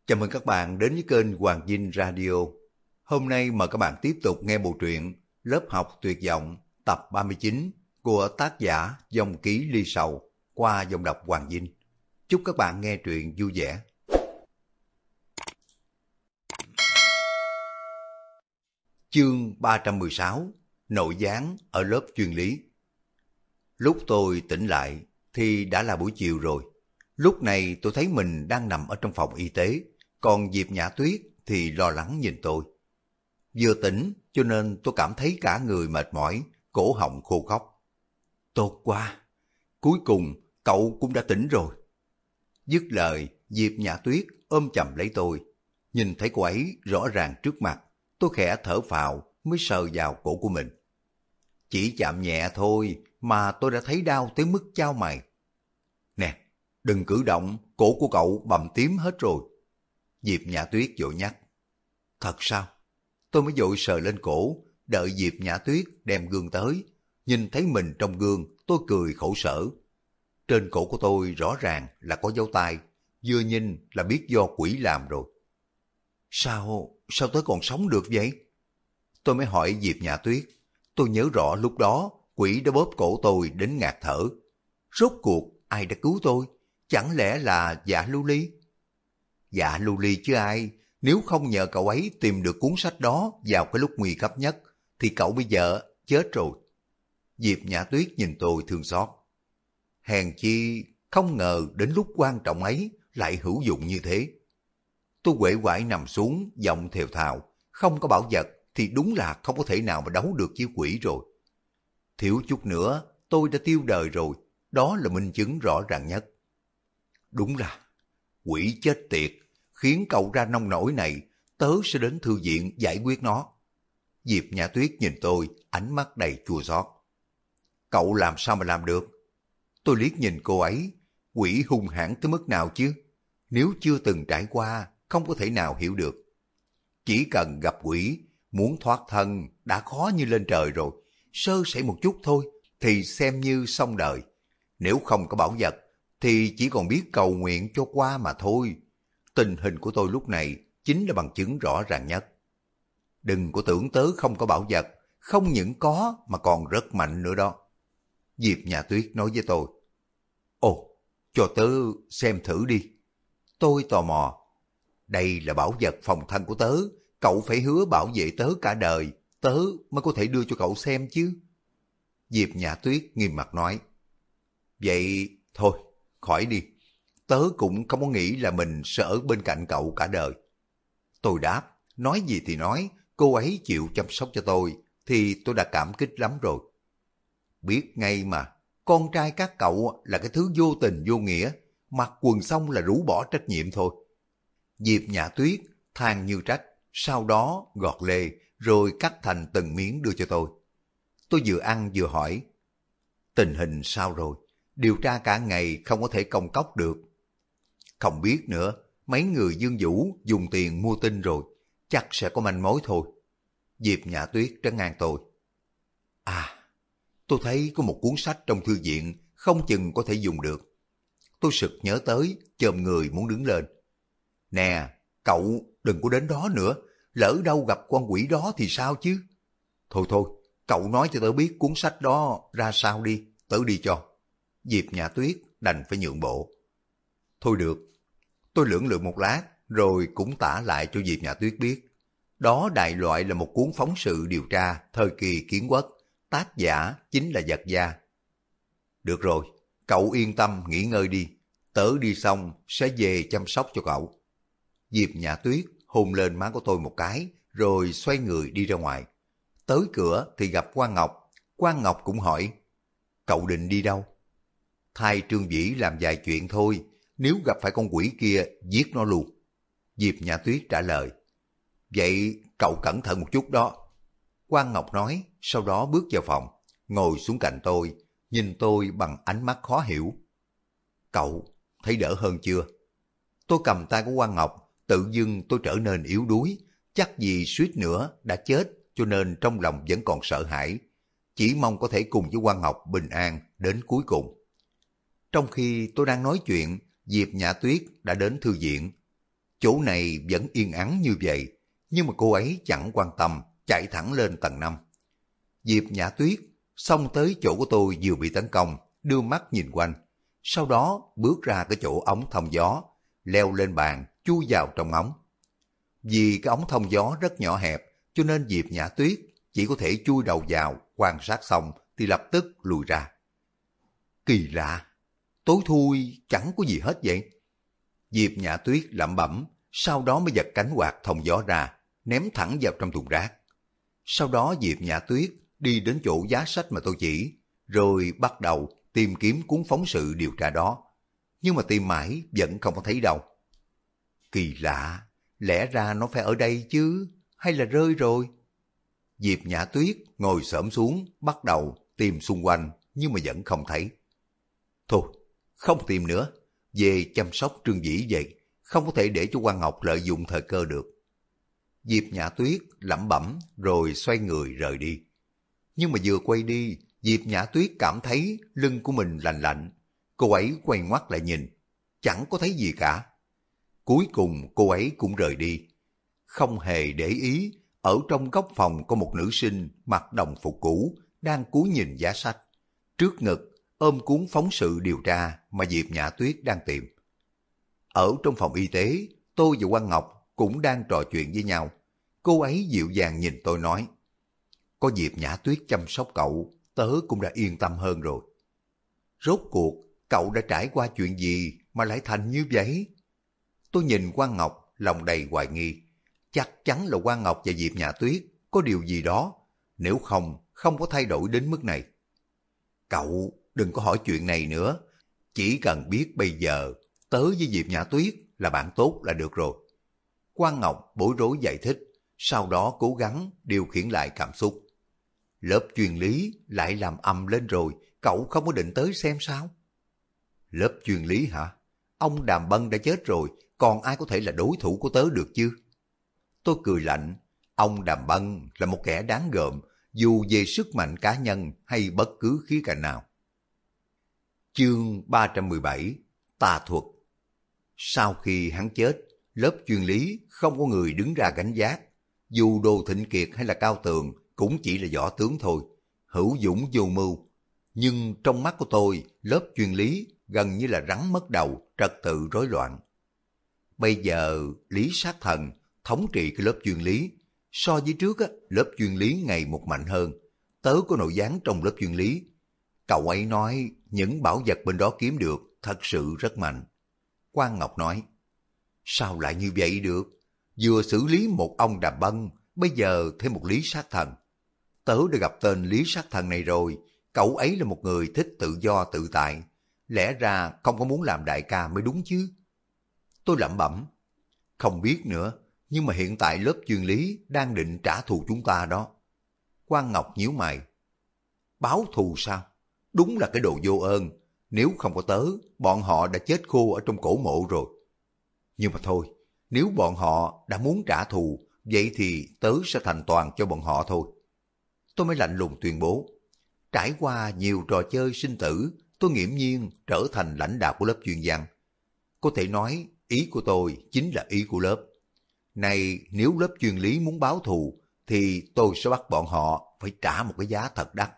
Chào mừng các bạn đến với kênh Hoàng Dinh Radio. Hôm nay mời các bạn tiếp tục nghe bộ truyện Lớp học tuyệt vọng tập 39 của tác giả Dòng Ký Ly Sầu qua giọng đọc Hoàng Dinh. Chúc các bạn nghe truyện vui vẻ. Chương 316: Nội gián ở lớp chuyên lý. Lúc tôi tỉnh lại thì đã là buổi chiều rồi. Lúc này tôi thấy mình đang nằm ở trong phòng y tế, còn Diệp Nhã Tuyết thì lo lắng nhìn tôi. Vừa tỉnh cho nên tôi cảm thấy cả người mệt mỏi, cổ họng khô khốc. Tốt quá, cuối cùng cậu cũng đã tỉnh rồi. Dứt lời, Diệp Nhã Tuyết ôm chầm lấy tôi. Nhìn thấy cô ấy rõ ràng trước mặt, tôi khẽ thở phào mới sờ vào cổ của mình. Chỉ chạm nhẹ thôi mà tôi đã thấy đau tới mức chau mày. Nè, đừng cử động, cổ của cậu bầm tím hết rồi. Diệp Nhã Tuyết vội nhắc. Thật sao? Tôi mới vội sờ lên cổ, đợi Diệp Nhã Tuyết đem gương tới. Nhìn thấy mình trong gương, tôi cười khổ sở. Trên cổ của tôi rõ ràng là có dấu tay, vừa nhìn là biết do quỷ làm rồi. Sao tới còn sống được vậy? Tôi mới hỏi Diệp Nhã Tuyết. Tôi nhớ rõ lúc đó quỷ đã bóp cổ tôi đến ngạt thở. Rốt cuộc ai đã cứu tôi? Chẳng lẽ là Dạ Lưu Ly? Dạ Lưu Ly chứ ai? Nếu không nhờ cậu ấy tìm được cuốn sách đó vào cái lúc nguy cấp nhất, thì cậu bây giờ chết rồi. Diệp Nhã Tuyết nhìn tôi thương xót. Hèn chi không ngờ đến lúc quan trọng ấy lại hữu dụng như thế. Tôi uể oải nằm xuống, giọng thều thào. Không có bảo vật thì đúng là không có thể nào mà đấu được với quỷ rồi. Thiếu chút nữa tôi đã tiêu đời rồi. Đó là minh chứng rõ ràng nhất. Đúng là quỷ chết tiệt, khiến cậu ra nông nổi này, tớ sẽ đến thư viện giải quyết nó. Diệp Nhã Tuyết nhìn tôi, ánh mắt đầy chua xót. Cậu làm sao mà làm được? Tôi liếc nhìn cô ấy, quỷ hung hãn tới mức nào chứ? Nếu chưa từng trải qua, không có thể nào hiểu được. Chỉ cần gặp quỷ, muốn thoát thân đã khó như lên trời rồi. Sơ sẩy một chút thôi, thì xem như xong đời. Nếu không có bảo vật, thì chỉ còn biết cầu nguyện cho qua mà thôi. Tình hình của tôi lúc này chính là bằng chứng rõ ràng nhất. Đừng có tưởng tớ không có bảo vật, không những có mà còn rất mạnh nữa đó. Diệp Nhã Tuyết nói với tôi. Ồ, cho tớ xem thử đi. Tôi tò mò. Đây là bảo vật phòng thân của tớ, cậu phải hứa bảo vệ tớ cả đời, tớ mới có thể đưa cho cậu xem chứ. Diệp Nhã Tuyết nghiêm mặt nói. Vậy thôi, khỏi đi. Tớ cũng không có nghĩ là mình sẽ ở bên cạnh cậu cả đời. Tôi đáp, nói gì thì nói, cô ấy chịu chăm sóc cho tôi, thì tôi đã cảm kích lắm rồi. Biết ngay mà, con trai các cậu là cái thứ vô tình vô nghĩa, mặc quần xong là rũ bỏ trách nhiệm thôi. Diệp Nhã Tuyết than như trách, sau đó gọt lê, rồi cắt thành từng miếng đưa cho tôi. Tôi vừa ăn vừa hỏi, tình hình sao rồi? Điều tra cả ngày không có thể công cốc được. Không biết nữa, mấy người Dương Vũ dùng tiền mua tin rồi, chắc sẽ có manh mối thôi. Diệp Nhã Tuyết trấn an tôi. À, tôi thấy có một cuốn sách trong thư viện, không chừng có thể dùng được. Tôi sực nhớ tới, chồm người muốn đứng lên. Nè, cậu đừng có đến đó nữa, lỡ đâu gặp con quỷ đó thì sao chứ? Thôi thôi, cậu nói cho tớ biết cuốn sách đó ra sao đi, tớ đi cho. Diệp Nhã Tuyết đành phải nhượng bộ. Thôi được. Tôi lưỡng lự một lát, rồi cũng tả lại cho Diệp Nhã Tuyết biết. Đó đại loại là một cuốn phóng sự điều tra thời kỳ Kiến Quốc, tác giả chính là Vật Gia. Được rồi, cậu yên tâm nghỉ ngơi đi, tớ đi xong sẽ về chăm sóc cho cậu. Diệp Nhã Tuyết hôn lên má của tôi một cái, rồi xoay người đi ra ngoài. Tới cửa thì gặp Quan Ngọc. Quan Ngọc cũng hỏi, cậu định đi đâu? Thay Trương Vĩ làm vài chuyện thôi, nếu gặp phải con quỷ kia, giết nó luôn. Diệp Nhã Tuyết trả lời. Vậy cậu cẩn thận một chút đó. Quan Ngọc nói, sau đó bước vào phòng, ngồi xuống cạnh tôi, nhìn tôi bằng ánh mắt khó hiểu. Cậu thấy đỡ hơn chưa? Tôi cầm tay của Quan Ngọc, tự dưng tôi trở nên yếu đuối, chắc vì suýt nữa đã chết cho nên trong lòng vẫn còn sợ hãi. Chỉ mong có thể cùng với Quan Ngọc bình an đến cuối cùng. Trong khi tôi đang nói chuyện, Diệp Nhã Tuyết đã đến thư viện. Chỗ này vẫn yên ắng như vậy, nhưng mà cô ấy chẳng quan tâm, chạy thẳng lên tầng 5. Diệp Nhã Tuyết xông tới chỗ của tôi vừa bị tấn công, đưa mắt nhìn quanh. Sau đó bước ra cái chỗ ống thông gió, leo lên bàn, chui vào trong ống. Vì cái ống thông gió rất nhỏ hẹp, cho nên Diệp Nhã Tuyết chỉ có thể chui đầu vào, quan sát xong thì lập tức lùi ra. Kỳ lạ, tối thui chẳng có gì hết vậy. Diệp Nhã Tuyết lẩm bẩm, sau đó mới giật cánh quạt thông gió ra, ném thẳng vào trong thùng rác. Sau đó Diệp Nhã Tuyết đi đến chỗ giá sách mà tôi chỉ, rồi bắt đầu tìm kiếm cuốn phóng sự điều tra đó. Nhưng mà tìm mãi vẫn không có thấy đâu. Kỳ lạ, lẽ ra nó phải ở đây chứ, hay là rơi rồi? Diệp Nhã Tuyết ngồi xổm xuống, bắt đầu tìm xung quanh, nhưng mà vẫn không thấy. Thôi, không tìm nữa, về chăm sóc Trương Dĩ vậy, không có thể để cho Quang Ngọc lợi dụng thời cơ được. Diệp Nhã Tuyết lẩm bẩm rồi xoay người rời đi. Nhưng mà vừa quay đi, Diệp Nhã Tuyết cảm thấy lưng của mình lạnh lạnh. Cô ấy quay ngoắt lại nhìn, chẳng có thấy gì cả. Cuối cùng cô ấy cũng rời đi. Không hề để ý, ở trong góc phòng có một nữ sinh mặc đồng phục cũ, đang cúi nhìn giá sách. Trước ngực ôm cuốn phóng sự điều tra mà Diệp Nhã Tuyết đang tìm. Ở trong phòng y tế, tôi và Quang Ngọc cũng đang trò chuyện với nhau. Cô ấy dịu dàng nhìn tôi nói, có Diệp Nhã Tuyết chăm sóc cậu, tớ cũng đã yên tâm hơn rồi. Rốt cuộc, cậu đã trải qua chuyện gì mà lại thành như vậy? Tôi nhìn Quang Ngọc, lòng đầy hoài nghi. Chắc chắn là Quang Ngọc và Diệp Nhã Tuyết có điều gì đó, nếu không, không có thay đổi đến mức này. Cậu đừng có hỏi chuyện này nữa, chỉ cần biết bây giờ tớ với Diệp Nhã Tuyết là bạn tốt là được rồi. Quang Ngọc bối rối giải thích, sau đó cố gắng điều khiển lại cảm xúc. Lớp chuyên lý lại làm ầm lên rồi, cậu không có định tới xem sao? Lớp chuyên lý hả? Ông Đàm Bân đã chết rồi, còn ai có thể là đối thủ của tớ được chứ? Tôi cười lạnh, ông Đàm Bân là một kẻ đáng gờm, dù về sức mạnh cá nhân hay bất cứ khía cạnh nào. Chương 317, Tà thuật. Sau khi hắn chết, lớp chuyên lý không có người đứng ra gánh vác. Dù Đồ Thịnh Kiệt hay là Cao Tường cũng chỉ là võ tướng thôi, hữu dũng vô mưu. Nhưng trong mắt của tôi, lớp chuyên lý gần như là rắn mất đầu, trật tự rối loạn. Bây giờ Lý Sát Thần thống trị cái lớp chuyên lý. So với trước, lớp chuyên lý ngày một mạnh hơn. Tớ có nội gián trong lớp chuyên lý. Cậu ấy nói những bảo vật bên đó kiếm được thật sự rất mạnh. Quang Ngọc nói, sao lại như vậy được? Vừa xử lý một ông Đàm Bân, bây giờ thêm một Lý Sát Thần. Tớ đã gặp tên Lý Sát Thần này rồi, cậu ấy là một người thích tự do tự tại. Lẽ ra không có muốn làm đại ca mới đúng chứ. Tôi lẩm bẩm, không biết nữa, nhưng mà hiện tại lớp chuyên lý đang định trả thù chúng ta đó. Quang Ngọc nhíu mày, báo thù sao? Đúng là cái đồ vô ơn, nếu không có tớ, bọn họ đã chết khô ở trong cổ mộ rồi. Nhưng mà thôi, nếu bọn họ đã muốn trả thù, vậy thì tớ sẽ thành toàn cho bọn họ thôi. Tôi mới lạnh lùng tuyên bố, trải qua nhiều trò chơi sinh tử, tôi nghiễm nhiên trở thành lãnh đạo của lớp chuyên văn. Có thể nói, ý của tôi chính là ý của lớp. Này, nếu lớp chuyên lý muốn báo thù, thì tôi sẽ bắt bọn họ phải trả một cái giá thật đắt.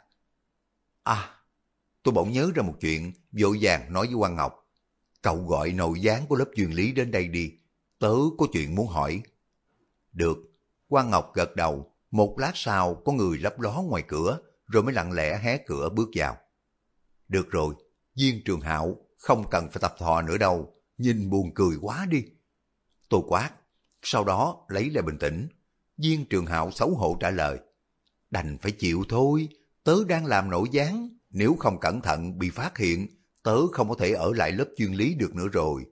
À, tôi bỗng nhớ ra một chuyện, vội vàng nói với Quang Ngọc. Cậu gọi nội gián của lớp chuyên lý đến đây đi, tớ có chuyện muốn hỏi. Được, Quang Ngọc gật đầu, một lát sau có người lấp ló ngoài cửa, rồi mới lặng lẽ hé cửa bước vào. Được rồi, Viên Trường Hạo không cần phải tập thò nữa đâu, nhìn buồn cười quá đi. Tôi quát, sau đó lấy lại bình tĩnh. Viên Trường Hạo xấu hổ trả lời, đành phải chịu thôi, tớ đang làm nội gián, nếu không cẩn thận bị phát hiện, tớ không có thể ở lại lớp chuyên lý được nữa rồi.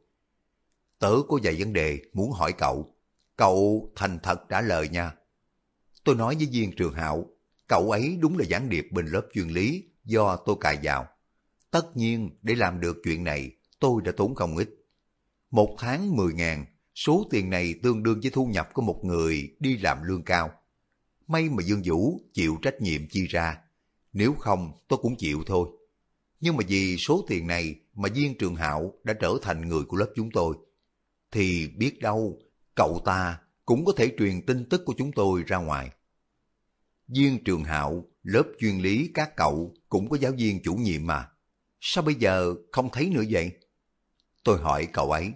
Tớ có vài vấn đề muốn hỏi cậu, cậu thành thật trả lời nha. Tôi nói với Viên Trường Hạo, cậu ấy đúng là gián điệp bên lớp chuyên lý do tôi cài vào. Tất nhiên, để làm được chuyện này, tôi đã tốn không ít. 1 tháng 10.000, số tiền này tương đương với thu nhập của một người đi làm lương cao. May mà Dương Vũ chịu trách nhiệm chi ra, nếu không tôi cũng chịu thôi. Nhưng mà vì số tiền này mà Viên Trường Hạo đã trở thành người của lớp chúng tôi. Thì biết đâu, cậu ta cũng có thể truyền tin tức của chúng tôi ra ngoài. Viên Trường Hạo, lớp chuyên lý các cậu cũng có giáo viên chủ nhiệm mà. Sao bây giờ không thấy nữa vậy? Tôi hỏi cậu ấy.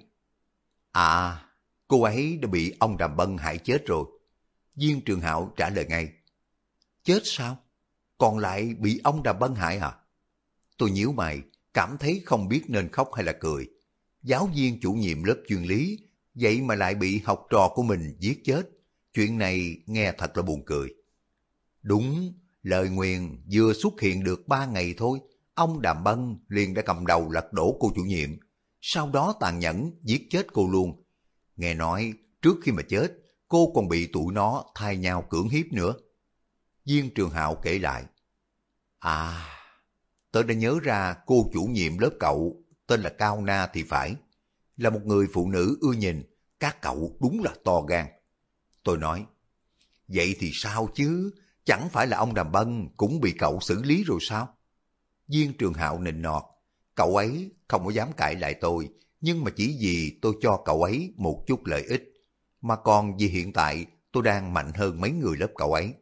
À, cô ấy đã bị ông Đàm Bân hại chết rồi. Viên Trường Hạo trả lời ngay. Chết sao? Còn lại bị ông Đàm Bân hại hả? Tôi nhíu mày, cảm thấy không biết nên khóc hay là cười. Giáo viên chủ nhiệm lớp chuyên lý, vậy mà lại bị học trò của mình giết chết. Chuyện này nghe thật là buồn cười. Đúng, lời nguyền vừa xuất hiện được 3 ngày thôi, ông Đàm Bân liền đã cầm đầu lật đổ cô chủ nhiệm, sau đó tàn nhẫn giết chết cô luôn. Nghe nói trước khi mà chết, cô còn bị tụi nó thay nhau cưỡng hiếp nữa. Viên Trường Hạo kể lại. À, tớ đã nhớ ra cô chủ nhiệm lớp cậu tên là Cao Na thì phải, là một người phụ nữ ưa nhìn, các cậu đúng là to gan. Tôi nói, vậy thì sao chứ, chẳng phải là ông Đàm Bân cũng bị cậu xử lý rồi sao? Viên Trường Hạo nịnh nọt, cậu ấy không có dám cãi lại tôi, nhưng mà chỉ vì tôi cho cậu ấy một chút lợi ích, mà còn vì hiện tại tôi đang mạnh hơn mấy người lớp cậu ấy.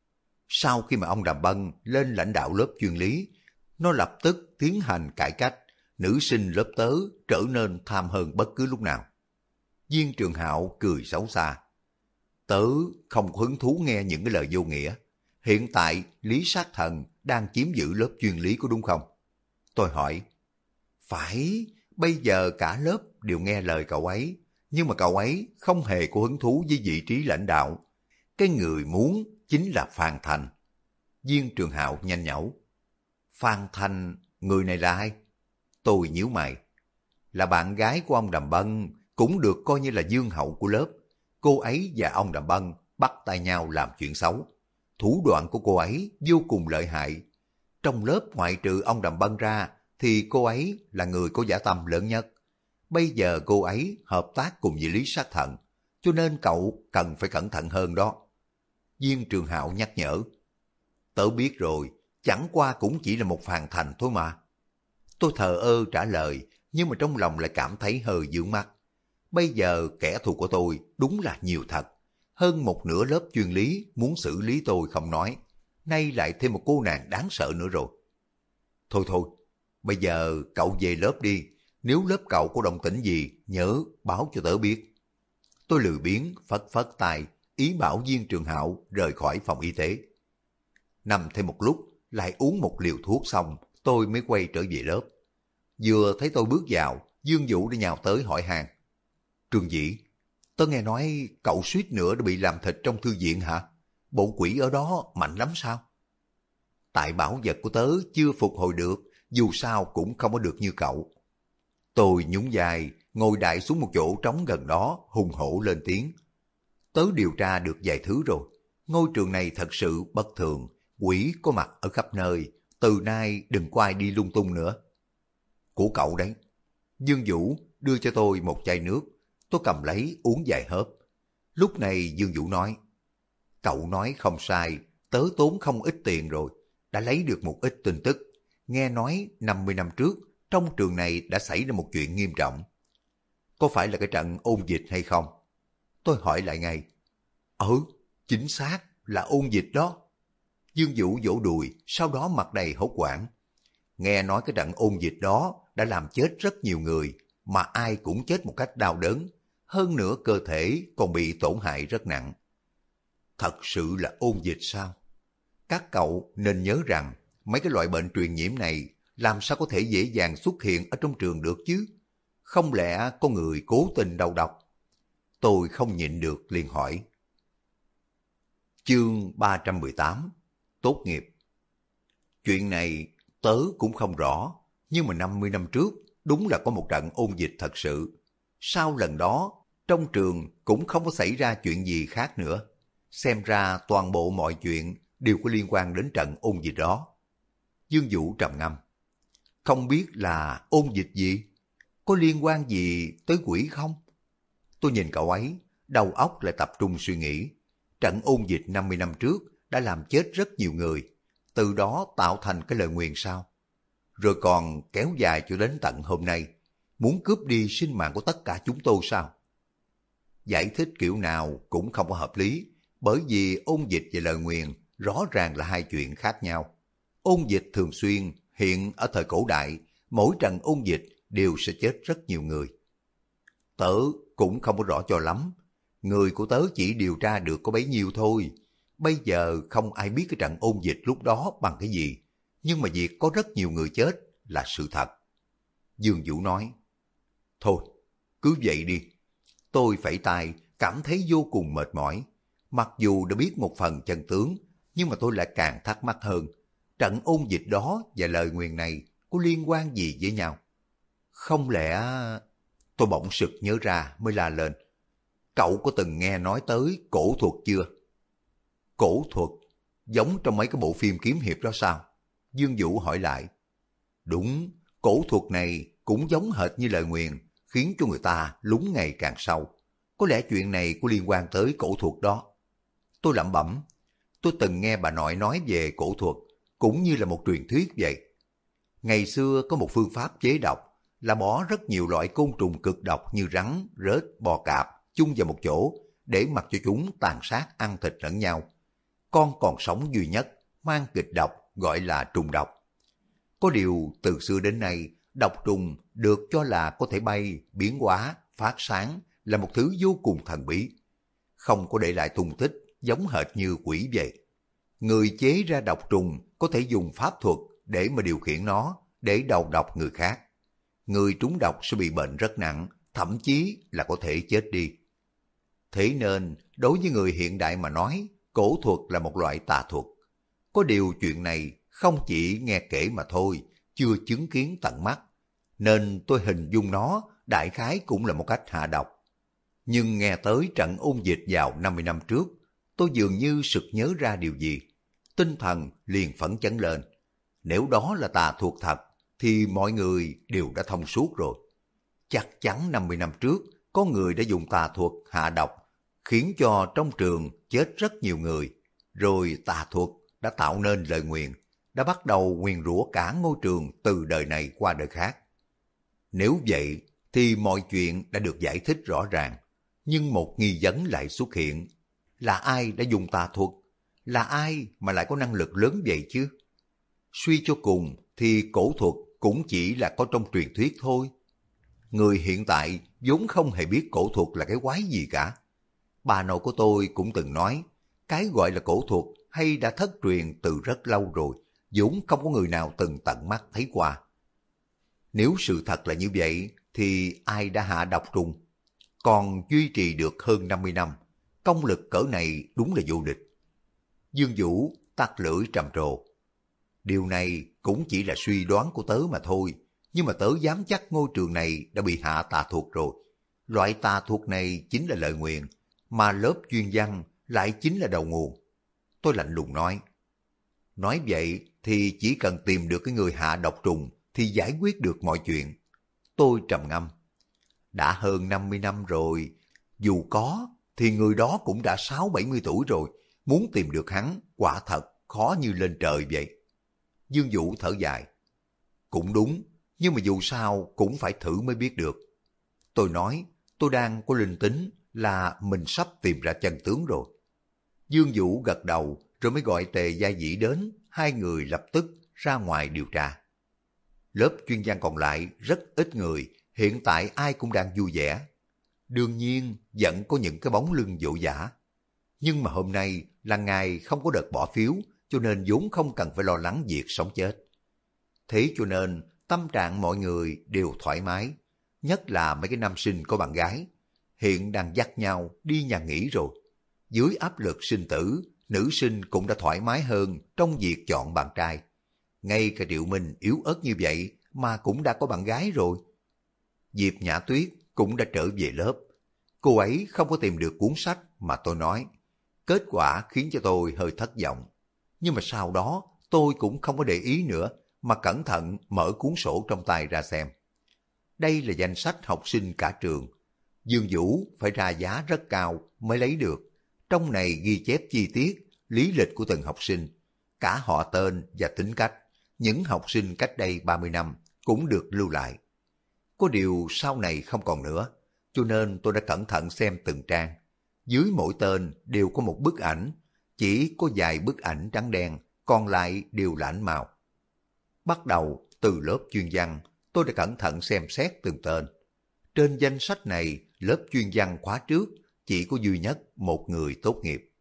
Sau khi mà ông Đàm Bân lên lãnh đạo lớp chuyên lý, nó lập tức tiến hành cải cách, nữ sinh lớp tớ trở nên tham hơn bất cứ lúc nào. Viên Trường Hạo cười xấu xa. Tớ không có hứng thú nghe những cái lời vô nghĩa. Hiện tại Lý Sát Thần đang chiếm giữ lớp chuyên lý có đúng không? Tôi hỏi. Phải, bây giờ cả lớp đều nghe lời cậu ấy, nhưng mà cậu ấy không hề có hứng thú với vị trí lãnh đạo. Cái người muốn chính là Phan Thành. Viên Trường Hạo nhanh nhẩu. Phan Thành, người này là ai? Tôi nhíu mày. Là bạn gái của ông Đàm Bân, cũng được coi như là dương hậu của lớp. Cô ấy và ông Đàm Bân bắt tay nhau làm chuyện xấu. Thủ đoạn của cô ấy vô cùng lợi hại. Trong lớp ngoại trừ ông Đàm Bân ra, thì cô ấy là người có dã tâm lớn nhất. Bây giờ cô ấy hợp tác cùng với Lý Sát Thần, cho nên cậu cần phải cẩn thận hơn đó. Viên Trường Hạo nhắc nhở. Tớ biết rồi, chẳng qua cũng chỉ là một Phan Thành thôi mà. Tôi thờ ơ trả lời, nhưng mà trong lòng lại cảm thấy hơi dướng mắt. Bây giờ kẻ thù của tôi đúng là nhiều thật. Hơn một nửa lớp chuyên lý muốn xử lý tôi không nói, nay lại thêm một cô nàng đáng sợ nữa rồi. Thôi thôi, bây giờ cậu về lớp đi, nếu lớp cậu có động tĩnh gì, nhớ báo cho tớ biết. Tôi lười biếng phất phất tay, ý bảo Viên Trường Hạo rời khỏi phòng y tế. Nằm thêm một lúc, lại uống một liều thuốc xong, tôi mới quay trở về lớp. Vừa thấy tôi bước vào, Dương Vũ đã nhào tới hỏi han. Trường Dĩ, tớ nghe nói cậu suýt nữa đã bị làm thịt trong thư viện hả? Bộ quỷ ở đó mạnh lắm sao? Tại bảo vật của tớ chưa phục hồi được, dù sao cũng không có được như cậu. Tôi nhún vai, ngồi đại xuống một chỗ trống gần đó, hùng hổ lên tiếng. Tớ điều tra được vài thứ rồi. Ngôi trường này thật sự bất thường, quỷ có mặt ở khắp nơi, từ nay đừng có ai đi lung tung nữa. Của cậu đấy. Dương Vũ đưa cho tôi một chai nước, tôi cầm lấy uống vài hớp. Lúc này Dương Vũ nói, cậu nói không sai, tớ tốn không ít tiền rồi, đã lấy được một ít tin tức. Nghe nói 50 năm trước, trong trường này đã xảy ra một chuyện nghiêm trọng. Có phải là cái trận ôn dịch hay không? Tôi hỏi lại ngay. Chính xác là ôn dịch đó. Dương Vũ vỗ đùi, sau đó mặt đầy hốt hoảng. Nghe nói cái trận ôn dịch đó đã làm chết rất nhiều người, mà ai cũng chết một cách đau đớn, hơn nữa cơ thể còn bị tổn hại rất nặng. Thật sự là ôn dịch sao? Các cậu nên nhớ rằng mấy cái loại bệnh truyền nhiễm này làm sao có thể dễ dàng xuất hiện ở trong trường được chứ? Không lẽ có người cố tình đầu độc? Tôi không nhịn được liền hỏi. Chương 318 Tốt nghiệp. Chuyện này tớ cũng không rõ, nhưng mà 50 năm trước đúng là có một trận ôn dịch thật sự. Sau lần đó, trong trường cũng không có xảy ra chuyện gì khác nữa. Xem ra toàn bộ mọi chuyện đều có liên quan đến trận ôn dịch đó. Dương Vũ trầm ngâm. Không biết là ôn dịch gì? Có liên quan gì tới quỷ không? Tôi nhìn cậu ấy, đầu óc lại tập trung suy nghĩ. Trận ôn dịch 50 năm trước đã làm chết rất nhiều người, từ đó tạo thành cái lời nguyền sao? Rồi còn kéo dài cho đến tận hôm nay, muốn cướp đi sinh mạng của tất cả chúng tôi sao? giải thích kiểu nào cũng không có hợp lý, bởi vì ôn dịch và lời nguyền rõ ràng là hai chuyện khác nhau. Ôn dịch thường xuyên hiện ở thời cổ đại, mỗi trận ôn dịch đều sẽ chết rất nhiều người. Tớ cũng không có rõ cho lắm, người của tớ chỉ điều tra được có bấy nhiêu thôi. Bây giờ không ai biết cái trận ôn dịch lúc đó bằng cái gì, nhưng mà việc có rất nhiều người chết là sự thật. Dương Vũ nói, thôi, cứ vậy đi. Tôi phẩy tay, cảm thấy vô cùng mệt mỏi. Mặc dù đã biết một phần chân tướng, nhưng mà tôi lại càng thắc mắc hơn. Trận ôn dịch đó và lời nguyền này có liên quan gì với nhau? Không lẽ... Tôi bỗng sực nhớ ra mới la lên. Cậu có từng nghe nói tới cổ thuật chưa? Cổ thuật? Giống trong mấy cái bộ phim kiếm hiệp đó sao? Dương Vũ hỏi lại. Đúng, cổ thuật này cũng giống hệt như lời nguyền, khiến cho người ta lún ngày càng sâu. Có lẽ chuyện này có liên quan tới cổ thuật đó. Tôi lẩm bẩm, tôi từng nghe bà nội nói về cổ thuật, cũng như là một truyền thuyết vậy. Ngày xưa có một phương pháp chế độc, là bỏ rất nhiều loại côn trùng cực độc như rắn, rết, bò cạp chung vào một chỗ, để mặc cho chúng tàn sát ăn thịt lẫn nhau. Con còn sống duy nhất, mang kịch độc, gọi là trùng độc. Có điều từ xưa đến nay, độc trùng được cho là có thể bay, biến hóa, phát sáng, là một thứ vô cùng thần bí. Không có để lại tung tích, giống hệt như quỷ vậy. Người chế ra độc trùng có thể dùng pháp thuật để mà điều khiển nó, để đầu độc người khác. Người trúng độc sẽ bị bệnh rất nặng, thậm chí là có thể chết đi. Thế nên, đối với người hiện đại mà nói, cổ thuật là một loại tà thuật. Có điều chuyện này không chỉ nghe kể mà thôi, chưa chứng kiến tận mắt, nên tôi hình dung nó đại khái cũng là một cách hạ độc. Nhưng nghe tới trận ôn dịch vào 50 năm trước, tôi dường như sực nhớ ra điều gì. Tinh thần liền phấn chấn lên. Nếu đó là tà thuật thật, thì mọi người đều đã thông suốt rồi. Chắc chắn 50 năm trước, có người đã dùng tà thuật hạ độc, khiến cho trong trường chết rất nhiều người. Rồi tà thuật đã tạo nên lời nguyền, đã bắt đầu nguyền rủa cả ngôi trường từ đời này qua đời khác. Nếu vậy, thì mọi chuyện đã được giải thích rõ ràng. Nhưng một nghi vấn lại xuất hiện. Là ai đã dùng tà thuật? Là ai mà lại có năng lực lớn vậy chứ? Suy cho cùng thì cổ thuật cũng chỉ là có trong truyền thuyết thôi. Người hiện tại vốn không hề biết cổ thuật là cái quái gì cả. Bà nội của tôi cũng từng nói, cái gọi là cổ thuật hay đã thất truyền từ rất lâu rồi, vốn không có người nào từng tận mắt thấy qua. Nếu sự thật là như vậy, thì ai đã hạ độc trùng? Còn duy trì được hơn 50 năm, công lực cỡ này đúng là vô địch. Dương Vũ tắt lưỡi trầm trồ. Điều này cũng chỉ là suy đoán của tớ mà thôi, nhưng mà tớ dám chắc ngôi trường này đã bị hạ tà thuật rồi. Loại tà thuật này chính là lời nguyền, mà lớp chuyên văn lại chính là đầu nguồn. Tôi lạnh lùng nói. Nói vậy thì chỉ cần tìm được cái người hạ độc trùng thì giải quyết được mọi chuyện. Tôi trầm ngâm. Đã hơn 50 năm rồi, dù có thì người đó cũng đã 60-70 tuổi rồi, muốn tìm được hắn quả thật khó như lên trời vậy. Dương Vũ thở dài. Cũng đúng, nhưng mà dù sao cũng phải thử mới biết được. Tôi nói, tôi đang có linh tính là mình sắp tìm ra chân tướng rồi. Dương Vũ gật đầu rồi mới gọi Tề Gia Dĩ đến, hai người lập tức ra ngoài điều tra. Lớp chuyên văn còn lại rất ít người, hiện tại ai cũng đang vui vẻ. Đương nhiên vẫn có những cái bóng lưng vội vã. Nhưng mà hôm nay là ngày không có đợt bỏ phiếu, cho nên vốn không cần phải lo lắng việc sống chết. Thế cho nên tâm trạng mọi người đều thoải mái, nhất là mấy cái nam sinh có bạn gái, hiện đang dắt nhau đi nhà nghỉ rồi. Dưới áp lực sinh tử, nữ sinh cũng đã thoải mái hơn trong việc chọn bạn trai. Ngay cả Triệu Minh yếu ớt như vậy mà cũng đã có bạn gái rồi. Diệp Nhã Tuyết cũng đã trở về lớp. Cô ấy không có tìm được cuốn sách mà tôi nói. Kết quả khiến cho tôi hơi thất vọng. Nhưng mà sau đó tôi cũng không có để ý nữa, mà cẩn thận mở cuốn sổ trong tay ra xem. Đây là danh sách học sinh cả trường. Dương Vũ phải ra giá rất cao mới lấy được. Trong này ghi chép chi tiết, lý lịch của từng học sinh, cả họ tên và tính cách. Những học sinh cách đây 30 năm cũng được lưu lại. Có điều sau này không còn nữa. cho nên tôi đã cẩn thận xem từng trang. Dưới mỗi tên đều có một bức ảnh, chỉ có vài bức ảnh trắng đen, còn lại đều là ảnh màu. Bắt đầu từ lớp chuyên văn, tôi đã cẩn thận xem xét từng tên. Trên danh sách này, lớp chuyên văn khóa trước chỉ có duy nhất một người tốt nghiệp.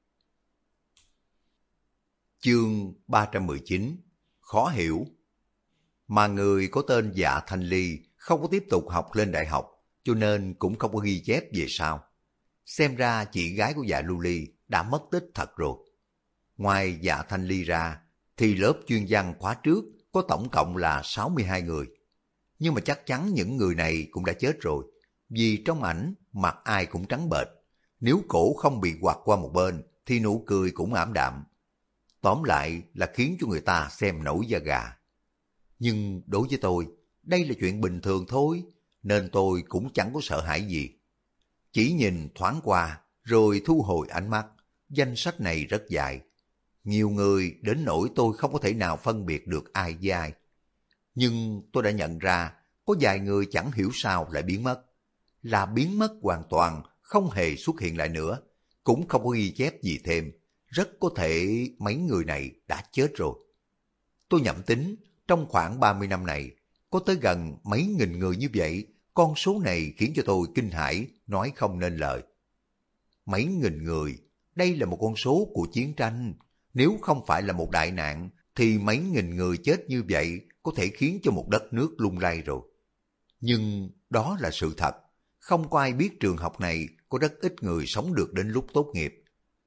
Chương 319. Khó hiểu. Mà người có tên Dạ Thanh Ly không có tiếp tục học lên đại học, cho nên cũng không có ghi chép về sau. Xem ra chị gái của Dạ Lưu Ly đã mất tích thật rồi. Ngoài Dạ Thanh Ly ra, thì lớp chuyên văn khóa trước có tổng cộng là 62 người. Nhưng mà chắc chắn những người này cũng đã chết rồi, vì trong ảnh mặt ai cũng trắng bệch. Nếu cổ không bị quặt qua một bên thì nụ cười cũng ảm đạm. Tóm lại là khiến cho người ta xem nổi da gà. Nhưng đối với tôi, đây là chuyện bình thường thôi, nên tôi cũng chẳng có sợ hãi gì. Chỉ nhìn thoáng qua rồi thu hồi ánh mắt. Danh sách này rất dài, nhiều người đến nỗi tôi không có thể nào phân biệt được ai với ai. Nhưng tôi đã nhận ra có vài người chẳng hiểu sao lại biến mất. Là biến mất hoàn toàn, không hề xuất hiện lại nữa, cũng không có ghi chép gì thêm. Rất có thể mấy người này đã chết rồi. Tôi nhẩm tính, trong khoảng 30 năm này, có tới gần mấy nghìn người như vậy, con số này khiến cho tôi kinh hãi, nói không nên lời. Mấy nghìn người, đây là một con số của chiến tranh. Nếu không phải là một đại nạn, thì mấy nghìn người chết như vậy có thể khiến cho một đất nước lung lay rồi. Nhưng đó là sự thật. Không có ai biết trường học này có rất ít người sống được đến lúc tốt nghiệp.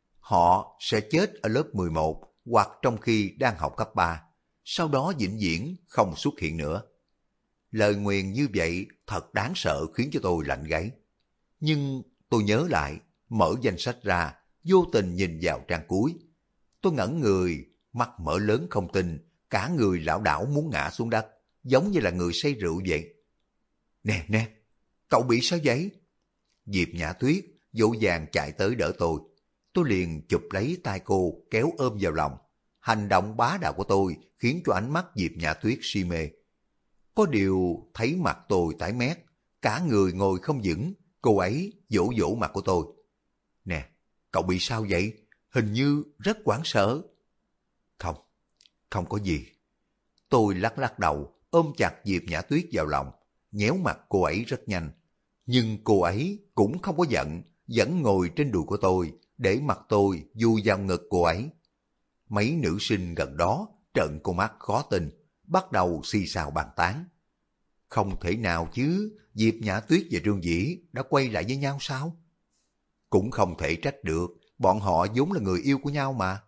Họ sẽ chết ở lớp 11 hoặc trong khi đang học cấp 3, sau đó vĩnh viễn không xuất hiện nữa. Lời nguyền như vậy thật đáng sợ, khiến cho tôi lạnh gáy. Nhưng tôi nhớ lại, mở danh sách ra, vô tình nhìn vào trang cuối. Tôi ngẩn người, mắt mở lớn không tin, cả người lảo đảo muốn ngã xuống đất, giống như là người say rượu vậy. Nè nè, cậu bị sao vậy? Diệp Nhã Tuyết vội vàng chạy tới đỡ tôi. Tôi liền chụp lấy tay cô, kéo ôm vào lòng. Hành động bá đạo của tôi khiến cho ánh mắt Diệp Nhã Tuyết si mê. Có điều thấy mặt tôi tái mét, cả người ngồi không vững, cô ấy vỗ vỗ mặt của tôi. Nè, cậu bị sao vậy? Hình như rất hoảng sợ. Không, không có gì. Tôi lắc lắc đầu, ôm chặt Diệp Nhã Tuyết vào lòng, nhéo mặt cô ấy rất nhanh. Nhưng cô ấy cũng không có giận, vẫn ngồi trên đùi của tôi, để mặt tôi vùi vào ngực cô ấy. Mấy nữ sinh gần đó trợn con mắt khó tin, bắt đầu xì xào bàn tán. Không thể nào chứ, Diệp Nhã Tuyết và Trương Dĩ đã quay lại với nhau sao? Cũng không thể trách được, bọn họ vốn là người yêu của nhau mà.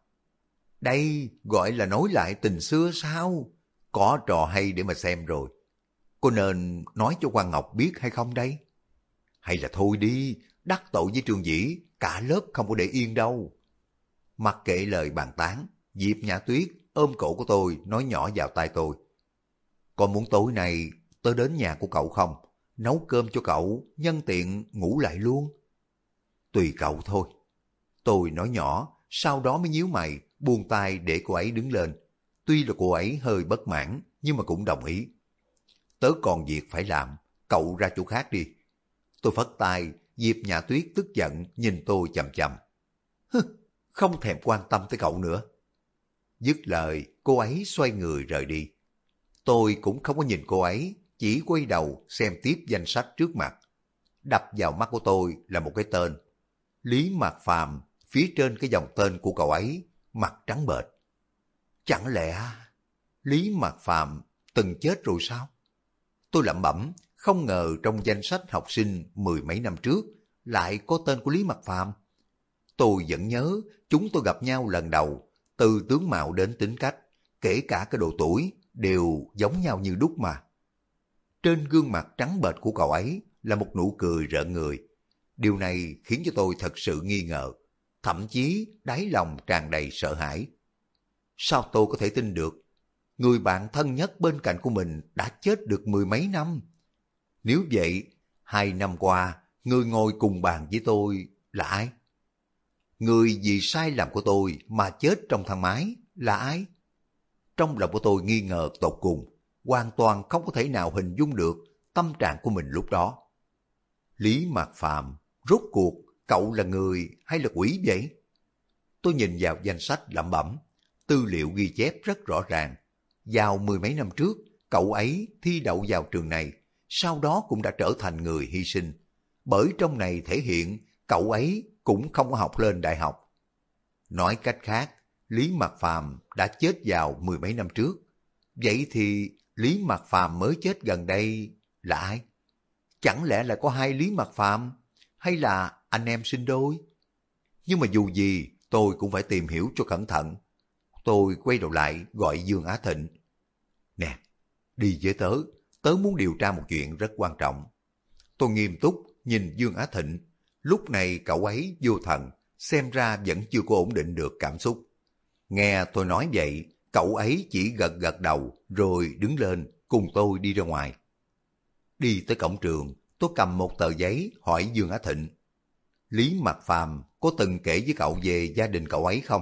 Đây gọi là nối lại tình xưa sao? Có trò hay để mà xem rồi. Cô nên nói cho Quang Ngọc biết hay không đây? Hay là thôi đi, đắc tội với Trương Dĩ, cả lớp không có để yên đâu. Mặc kệ lời bàn tán, Diệp Nhã Tuyết ôm cổ của tôi nói nhỏ vào tai tôi. Con muốn tối nay tới đến nhà của cậu không? Nấu cơm cho cậu, nhân tiện ngủ lại luôn. Tùy cậu thôi. Tôi nói nhỏ, sau đó mới nhíu mày, buông tay để cô ấy đứng lên. Tuy là cô ấy hơi bất mãn, nhưng mà cũng đồng ý. Tớ còn việc phải làm, cậu ra chỗ khác đi. Tôi phất tay, Diệp Nhã Tuyết tức giận nhìn tôi chằm chằm. Hứ, không thèm quan tâm tới cậu nữa. Dứt lời, cô ấy xoay người rời đi. Tôi cũng không có nhìn cô ấy, chỉ quay đầu xem tiếp danh sách trước mặt. Đập vào mắt của tôi là một cái tên. Lý Mạc Phàm, phía trên cái dòng tên của cậu ấy, mặt trắng bệch. Chẳng lẽ Lý Mạc Phàm từng chết rồi sao? Tôi lẩm bẩm, không ngờ trong danh sách học sinh mười mấy năm trước lại có tên của Lý Mạc Phàm. Tôi vẫn nhớ chúng tôi gặp nhau lần đầu, từ tướng mạo đến tính cách, kể cả cái độ tuổi đều giống nhau như đúc mà. Trên gương mặt trắng bệch của cậu ấy là một nụ cười rợn người. Điều này khiến cho tôi thật sự nghi ngờ, thậm chí đáy lòng tràn đầy sợ hãi. Sao tôi có thể tin được? Người bạn thân nhất bên cạnh của mình đã chết được mười mấy năm. Nếu vậy, 2 năm qua, người ngồi cùng bàn với tôi là ai? Người vì sai lầm của tôi mà chết trong thang máy là ai? Trong lòng của tôi nghi ngờ tột cùng, hoàn toàn không có thể nào hình dung được tâm trạng của mình lúc đó. Lý Mạc Phàm, rốt cuộc cậu là người hay là quỷ vậy? Tôi nhìn vào danh sách lẩm bẩm, tư liệu ghi chép rất rõ ràng. Vào mười mấy năm trước, cậu ấy thi đậu vào trường này, sau đó cũng đã trở thành người hy sinh. Bởi trong này thể hiện cậu ấy cũng không có học lên đại học. Nói cách khác, Lý Mạc Phàm đã chết vào mười mấy năm trước. Vậy thì Lý Mạc Phàm mới chết gần đây là ai? Chẳng lẽ là có hai Lý Mạc Phàm, hay là anh em sinh đôi? Nhưng mà dù gì, tôi cũng phải tìm hiểu cho cẩn thận. Tôi quay đầu lại gọi Dương Á Thịnh. Nè, đi với tớ, tớ muốn điều tra một chuyện rất quan trọng. Tôi nghiêm túc nhìn Dương Á Thịnh. Lúc này cậu ấy vô thần, xem ra vẫn chưa có ổn định được cảm xúc. Nghe tôi nói vậy, cậu ấy chỉ gật gật đầu rồi đứng lên cùng tôi đi ra ngoài. Đi tới cổng trường, tôi cầm một tờ giấy hỏi Dương Á Thịnh. Lý Mạc Phàm có từng kể với cậu về gia đình cậu ấy không?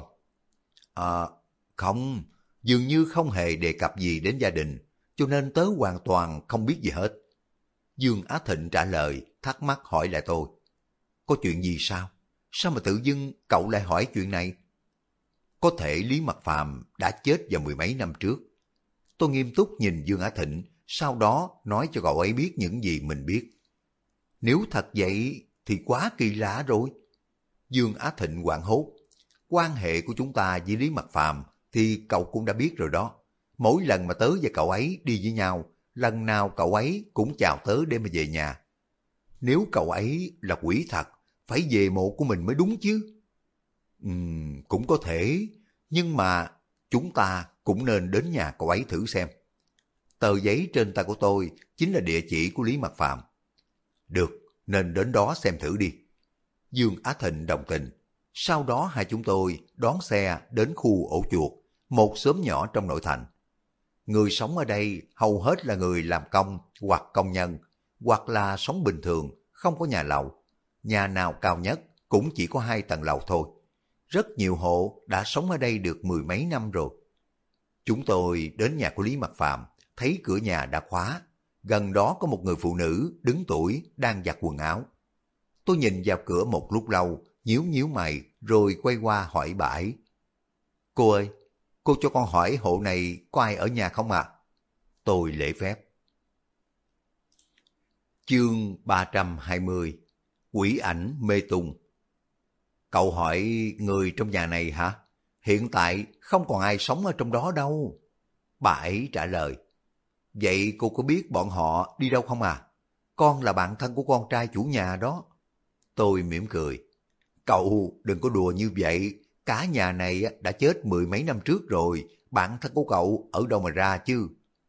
Không, dường như không hề đề cập gì đến gia đình, cho nên tớ hoàn toàn không biết gì hết. Dương Á Thịnh trả lời, thắc mắc hỏi lại tôi. Có chuyện gì sao? Sao mà tự dưng cậu lại hỏi chuyện này? Có thể Lý Mạc Phàm đã chết vào mười mấy năm trước. Tôi nghiêm túc nhìn Dương Á Thịnh, sau đó nói cho cậu ấy biết những gì mình biết. Nếu thật vậy thì quá kỳ lạ rồi. Dương Á Thịnh hoảng hốt. Quan hệ của chúng ta với Lý Mạc Phàm thì cậu cũng đã biết rồi đó. Mỗi lần mà tớ và cậu ấy đi với nhau, lần nào cậu ấy cũng chào tớ để mà về nhà. Nếu cậu ấy là quỷ thật, phải về mộ của mình mới đúng chứ. Cũng có thể, nhưng mà chúng ta cũng nên đến nhà cậu ấy thử xem. Tờ giấy trên tay của tôi chính là địa chỉ của Lý Mạc Phàm. Được, nên đến đó xem thử đi. Dương Á Thịnh đồng tình. Sau đó hai chúng tôi đón xe đến khu ổ chuột, một xóm nhỏ trong nội thành. Người sống ở đây hầu hết là người làm công hoặc công nhân, hoặc là sống bình thường, không có nhà lầu. Nhà nào cao nhất cũng chỉ có 2 tầng lầu thôi. Rất nhiều hộ đã sống ở đây được mười mấy năm rồi. Chúng tôi đến nhà của Lý Mạc Phàm, thấy cửa nhà đã khóa. Gần đó có một người phụ nữ đứng tuổi đang giặt quần áo. Tôi nhìn vào cửa một lúc lâu, nhíu nhíu mày rồi quay qua hỏi bà ấy. Cô ơi, cô cho con hỏi hộ này có ai ở nhà không ạ? Tôi lễ phép. Chương 320. Quỷ ảnh mê tung. Cậu hỏi người trong nhà này hả? Hiện tại không còn ai sống ở trong đó đâu. Bà ấy trả lời. Vậy cô có biết bọn họ đi đâu không à? Con là bạn thân của con trai chủ nhà đó. Tôi mỉm cười. Cậu đừng có đùa như vậy. Cả nhà này đã chết mười mấy năm trước rồi. Bạn thân của cậu ở đâu mà ra chứ?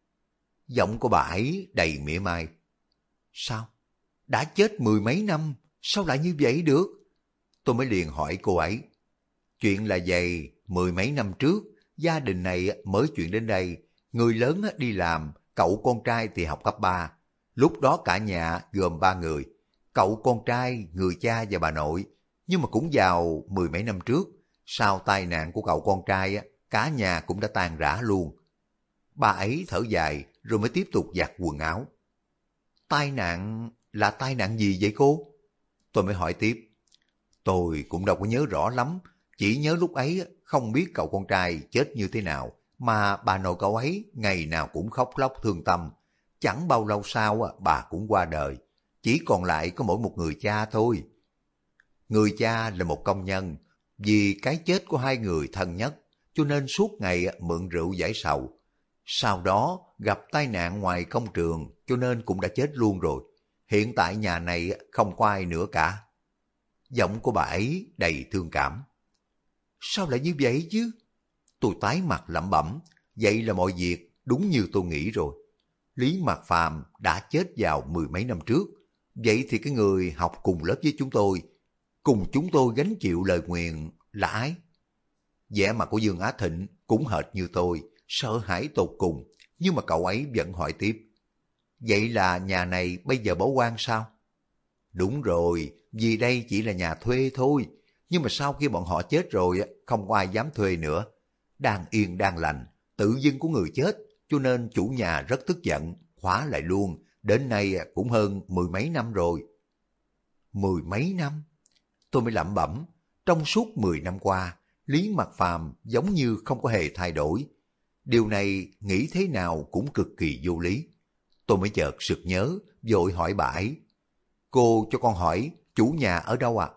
Giọng của bà ấy đầy mỉa mai. Sao? Đã chết mười mấy năm? Sao lại như vậy được? Tôi mới liền hỏi cô ấy. Chuyện là vậy, mười mấy năm trước, gia đình này mới chuyển đến đây. Người lớn đi làm, cậu con trai thì học cấp 3. Lúc đó cả nhà gồm 3 người. Cậu con trai, người cha và bà nội. Nhưng mà cũng vào mười mấy năm trước, sau tai nạn của cậu con trai, cả nhà cũng đã tan rã luôn. Bà ấy thở dài rồi mới tiếp tục giặt quần áo. Tai nạn là tai nạn gì vậy cô? Tôi mới hỏi tiếp. Tôi cũng đâu có nhớ rõ lắm, chỉ nhớ lúc ấy không biết cậu con trai chết như thế nào, mà bà nội cậu ấy ngày nào cũng khóc lóc thương tâm. Chẳng bao lâu sau bà cũng qua đời, chỉ còn lại có mỗi một người cha thôi. Người cha là một công nhân, vì cái chết của hai người thân nhất, cho nên suốt ngày mượn rượu giải sầu. Sau đó gặp tai nạn ngoài công trường, cho nên cũng đã chết luôn rồi. Hiện tại nhà này không có ai nữa cả. Giọng của bà ấy đầy thương cảm. Sao lại như vậy chứ? Tôi tái mặt lẩm bẩm. Vậy là mọi việc đúng như tôi nghĩ rồi. Lý Mạc Phàm đã chết vào mười mấy năm trước. Vậy thì cái người học cùng lớp với chúng tôi, cùng chúng tôi gánh chịu lời nguyền là ai? Vẻ mặt của Dương Á Thịnh cũng hệt như tôi, sợ hãi tột cùng. Nhưng mà cậu ấy vẫn hỏi tiếp. Vậy là nhà này bây giờ bỏ hoang sao? Đúng rồi, vì đây chỉ là nhà thuê thôi. Nhưng mà sau khi bọn họ chết rồi, không có ai dám thuê nữa. Đang yên đang lành, tự dưng của người chết, cho nên chủ nhà rất tức giận, khóa lại luôn. Đến nay cũng hơn mười mấy năm rồi. 10 mấy năm. Tôi mới lẩm bẩm, trong suốt 10 năm qua, Lý Mặc Phàm giống như không có hề thay đổi. Điều này nghĩ thế nào cũng cực kỳ vô lý. Tôi mới chợt sực nhớ, vội hỏi bà ấy. Cô cho con hỏi, chủ nhà ở đâu ạ?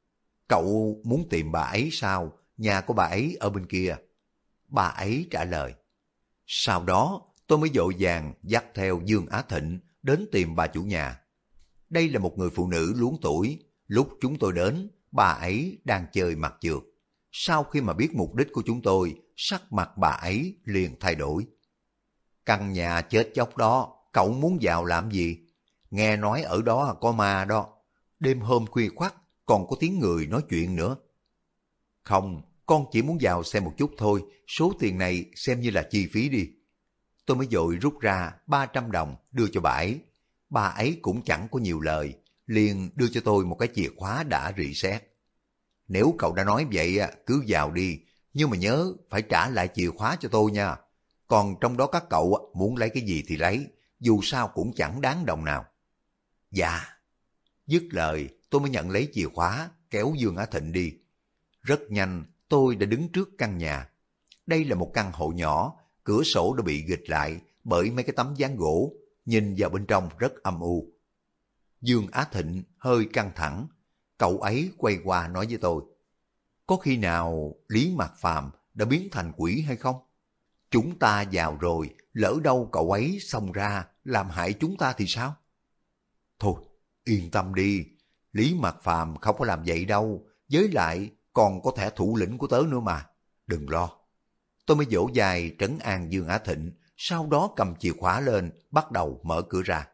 Cậu muốn tìm bà ấy sao? Nhà của bà ấy ở bên kia. Bà ấy trả lời. Sau đó tôi mới vội vàng dắt theo Dương Á Thịnh đến tìm bà chủ nhà. Đây là một người phụ nữ luống tuổi. Lúc chúng tôi đến, bà ấy đang chơi mặt trượt. Sau khi mà biết mục đích của chúng tôi, sắc mặt bà ấy liền thay đổi. Căn nhà chết chóc đó, cậu muốn vào làm gì? Nghe nói ở đó có ma đó. Đêm hôm khuya khoắt còn có tiếng người nói chuyện nữa. Không, con chỉ muốn vào xem một chút thôi, số tiền này xem như là chi phí đi. Tôi mới vội rút ra 300 đồng đưa cho bà ấy. Bà ấy cũng chẳng có nhiều lời, liền đưa cho tôi một cái chìa khóa đã rỉ sét. Nếu cậu đã nói vậy cứ vào đi, nhưng mà nhớ phải trả lại chìa khóa cho tôi nha. Còn trong đó các cậu muốn lấy cái gì thì lấy, dù sao cũng chẳng đáng đồng nào. Dạ. Dứt lời tôi mới nhận lấy chìa khóa, kéo Dương Á Thịnh đi. Rất nhanh tôi đã đứng trước căn nhà. Đây là một căn hộ nhỏ, cửa sổ đã bị ghịch lại bởi mấy cái tấm ván gỗ, nhìn vào bên trong rất âm u. Dương Á Thịnh hơi căng thẳng, cậu ấy quay qua nói với tôi. Có khi nào Lý Mạc Phàm đã biến thành quỷ hay không? Chúng ta vào rồi, lỡ đâu cậu ấy xông ra làm hại chúng ta thì sao? Thôi, yên tâm đi, Lý Mạc Phàm không có làm vậy đâu, với lại còn có thẻ thủ lĩnh của tớ nữa mà, đừng lo. Tôi mới vỗ vai trấn an Dương Á Thịnh, sau đó cầm chìa khóa lên, bắt đầu mở cửa ra.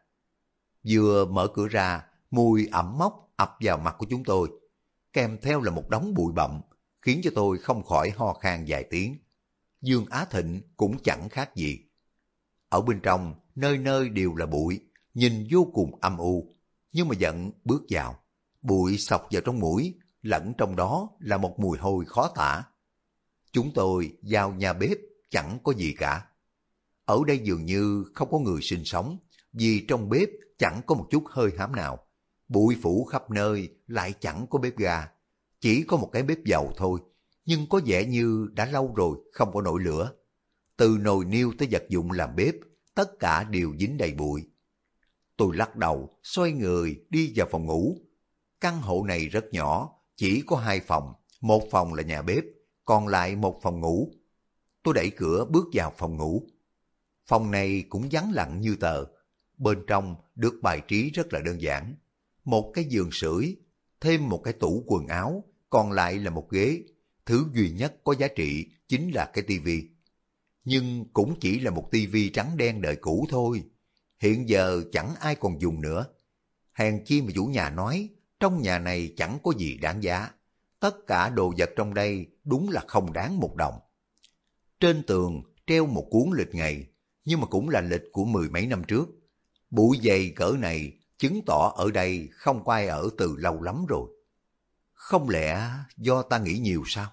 Vừa mở cửa ra, mùi ẩm mốc ập vào mặt của chúng tôi, kèm theo là một đống bụi bặm, khiến cho tôi không khỏi ho khan vài tiếng. Dương Á Thịnh cũng chẳng khác gì. Ở bên trong, nơi nơi đều là bụi, nhìn vô cùng âm u, nhưng mà vẫn bước vào. Bụi xộc vào trong mũi, lẫn trong đó là một mùi hôi khó tả. Chúng tôi vào nhà bếp chẳng có gì cả. Ở đây dường như không có người sinh sống, vì trong bếp chẳng có một chút hơi hám nào. Bụi phủ khắp nơi lại chẳng có bếp ga, chỉ có một cái bếp dầu thôi, nhưng có vẻ như đã lâu rồi không có nổi lửa. Từ nồi niêu tới vật dụng làm bếp, tất cả đều dính đầy bụi. Tôi lắc đầu, xoay người đi vào phòng ngủ. Căn hộ này rất nhỏ, chỉ có 2 phòng, một phòng là nhà bếp, còn lại một phòng ngủ. Tôi đẩy cửa bước vào phòng ngủ. Phòng này cũng vắng lặng như tờ. Bên trong được bài trí rất là đơn giản. Một cái giường sưởi, thêm một cái tủ quần áo, còn lại là một ghế. Thứ duy nhất có giá trị chính là cái tivi. Nhưng cũng chỉ là một tivi trắng đen đời cũ thôi. Hiện giờ chẳng ai còn dùng nữa. Hèn chi mà chủ nhà nói, trong nhà này chẳng có gì đáng giá. Tất cả đồ vật trong đây đúng là không đáng một đồng. Trên tường treo một cuốn lịch ngày, nhưng mà cũng là lịch của 10 mấy năm trước. Bụi dày cỡ này chứng tỏ ở đây không có ai ở từ lâu lắm rồi. Không lẽ do ta nghĩ nhiều sao?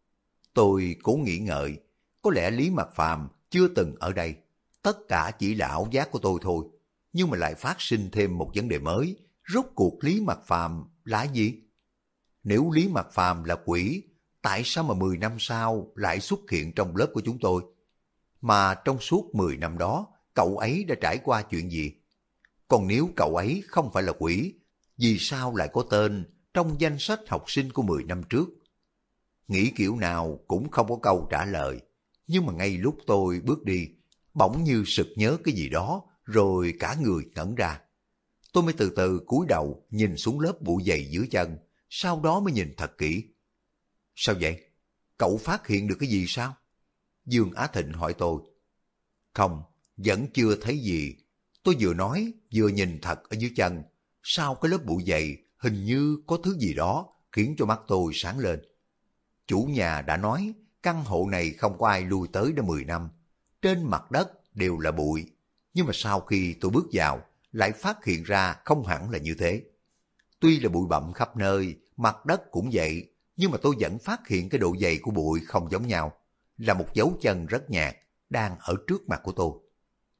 Tôi cố nghĩ ngợi, có lẽ Lý Mạc Phàm chưa từng ở đây. Tất cả chỉ là ảo giác của tôi thôi. Nhưng mà lại phát sinh thêm một vấn đề mới. Rốt cuộc Lý Mạc Phàm là gì? Nếu Lý Mạc Phàm là quỷ, tại sao mà 10 năm sau lại xuất hiện trong lớp của chúng tôi? Mà trong suốt 10 năm đó, cậu ấy đã trải qua chuyện gì? Còn nếu cậu ấy không phải là quỷ, vì sao lại có tên trong danh sách học sinh của 10 năm trước? Nghĩ kiểu nào cũng không có câu trả lời. Nhưng mà ngay lúc tôi bước đi, bỗng như sực nhớ cái gì đó, rồi cả người ngẩn ra. Tôi mới từ từ cúi đầu nhìn xuống lớp bụi dày dưới chân, sau đó mới nhìn thật kỹ. Sao vậy? Cậu phát hiện được cái gì sao? Dương Á Thịnh hỏi tôi. Không, vẫn chưa thấy gì. Tôi vừa nói, vừa nhìn thật ở dưới chân. Sau cái lớp bụi dày, hình như có thứ gì đó khiến cho mắt tôi sáng lên. Chủ nhà đã nói, căn hộ này không có ai lui tới đã 10 năm. Trên mặt đất đều là bụi. Nhưng mà sau khi tôi bước vào, lại phát hiện ra không hẳn là như thế. Tuy là bụi bặm khắp nơi, mặt đất cũng vậy, nhưng mà tôi vẫn phát hiện cái độ dày của bụi không giống nhau. Là một dấu chân rất nhạt, đang ở trước mặt của tôi.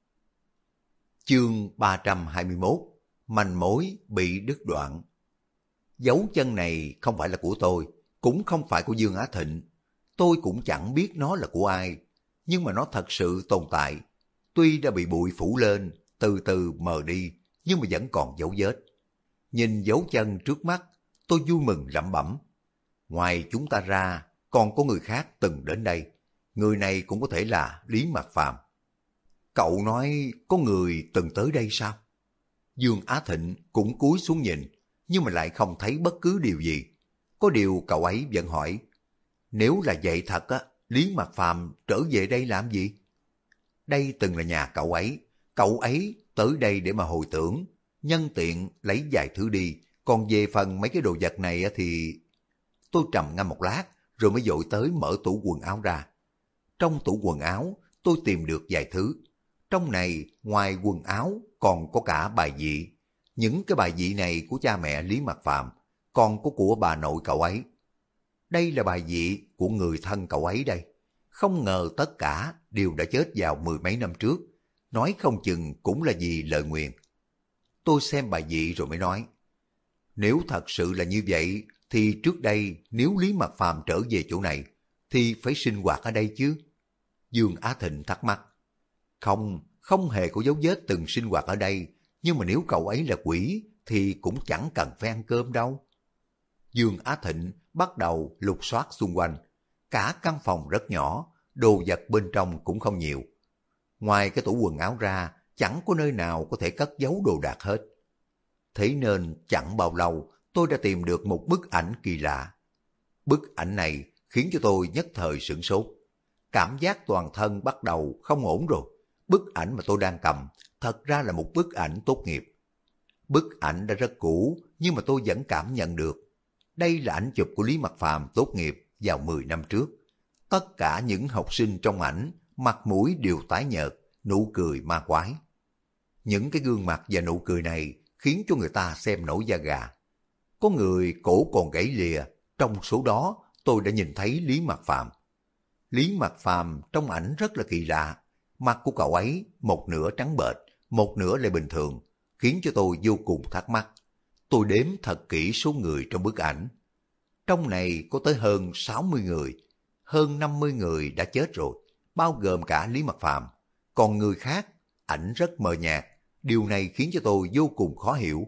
Chương 321, manh mối bị đứt đoạn. Dấu chân này không phải là của tôi, cũng không phải của Dương Á Thịnh. Tôi cũng chẳng biết nó là của ai, nhưng mà nó thật sự tồn tại. Tuy đã bị bụi phủ lên, từ từ mờ đi, nhưng mà vẫn còn dấu vết. Nhìn dấu chân trước mắt, tôi vui mừng lẩm bẩm. Ngoài chúng ta ra, còn có người khác từng đến đây. Người này cũng có thể là Lý Mạc Phàm. Cậu nói có người từng tới đây sao? Dương Á Thịnh cũng cúi xuống nhìn, nhưng mà lại không thấy bất cứ điều gì. Có điều cậu ấy vẫn hỏi, nếu là vậy thật á, Lý Mạc Phàm trở về đây làm gì? Đây từng là nhà cậu ấy tới đây để mà hồi tưởng, nhân tiện lấy vài thứ đi, còn về phần mấy cái đồ vật này thì... Tôi trầm ngâm một lát, rồi mới vội tới mở tủ quần áo ra. Trong tủ quần áo, tôi tìm được vài thứ. Trong này, ngoài quần áo, còn có cả bài vị. Những cái bài vị này của cha mẹ Lý Mạc Phàm, còn có của bà nội cậu ấy. Đây là bài vị của người thân cậu ấy đây. Không ngờ tất cả đều đã chết vào mười mấy năm trước. Nói không chừng cũng là vì lời nguyền. Tôi xem bài vị rồi mới nói. Nếu thật sự là như vậy, thì trước đây nếu Lý Mạc Phàm trở về chỗ này, thì phải sinh hoạt ở đây chứ. Dương Á Thịnh thắc mắc. Không hề có dấu vết từng sinh hoạt ở đây, nhưng mà nếu cậu ấy là quỷ, thì cũng chẳng cần phải ăn cơm đâu. Dương Á Thịnh bắt đầu lục soát xung quanh. Cả căn phòng rất nhỏ, đồ vật bên trong cũng không nhiều. Ngoài cái tủ quần áo ra, chẳng có nơi nào có thể cất giấu đồ đạc hết. Thế nên chẳng bao lâu, tôi đã tìm được một bức ảnh kỳ lạ. Bức ảnh này khiến cho tôi nhất thời sửng sốt. Cảm giác toàn thân bắt đầu không ổn rồi. Bức ảnh mà tôi đang cầm thật ra là một bức ảnh tốt nghiệp. Bức ảnh đã rất cũ, nhưng mà tôi vẫn cảm nhận được. Đây là ảnh chụp của Lý Mạc Phàm tốt nghiệp vào 10 năm trước. Tất cả những học sinh trong ảnh, mặt mũi đều tái nhợt, nụ cười ma quái. Những cái gương mặt và nụ cười này khiến cho người ta xem nổi da gà. Có người cổ còn gãy lìa, trong số đó tôi đã nhìn thấy Lý Mạc Phàm. Lý Mạc Phàm trong ảnh rất là kỳ lạ, mặt của cậu ấy một nửa trắng bệch, một nửa lại bình thường, khiến cho tôi vô cùng thắc mắc. Tôi đếm thật kỹ số người trong bức ảnh. Trong này có tới hơn 60 người, hơn 50 người đã chết rồi, bao gồm cả Lý Mạc Phàm. Còn người khác, ảnh rất mờ nhạt, điều này khiến cho tôi vô cùng khó hiểu.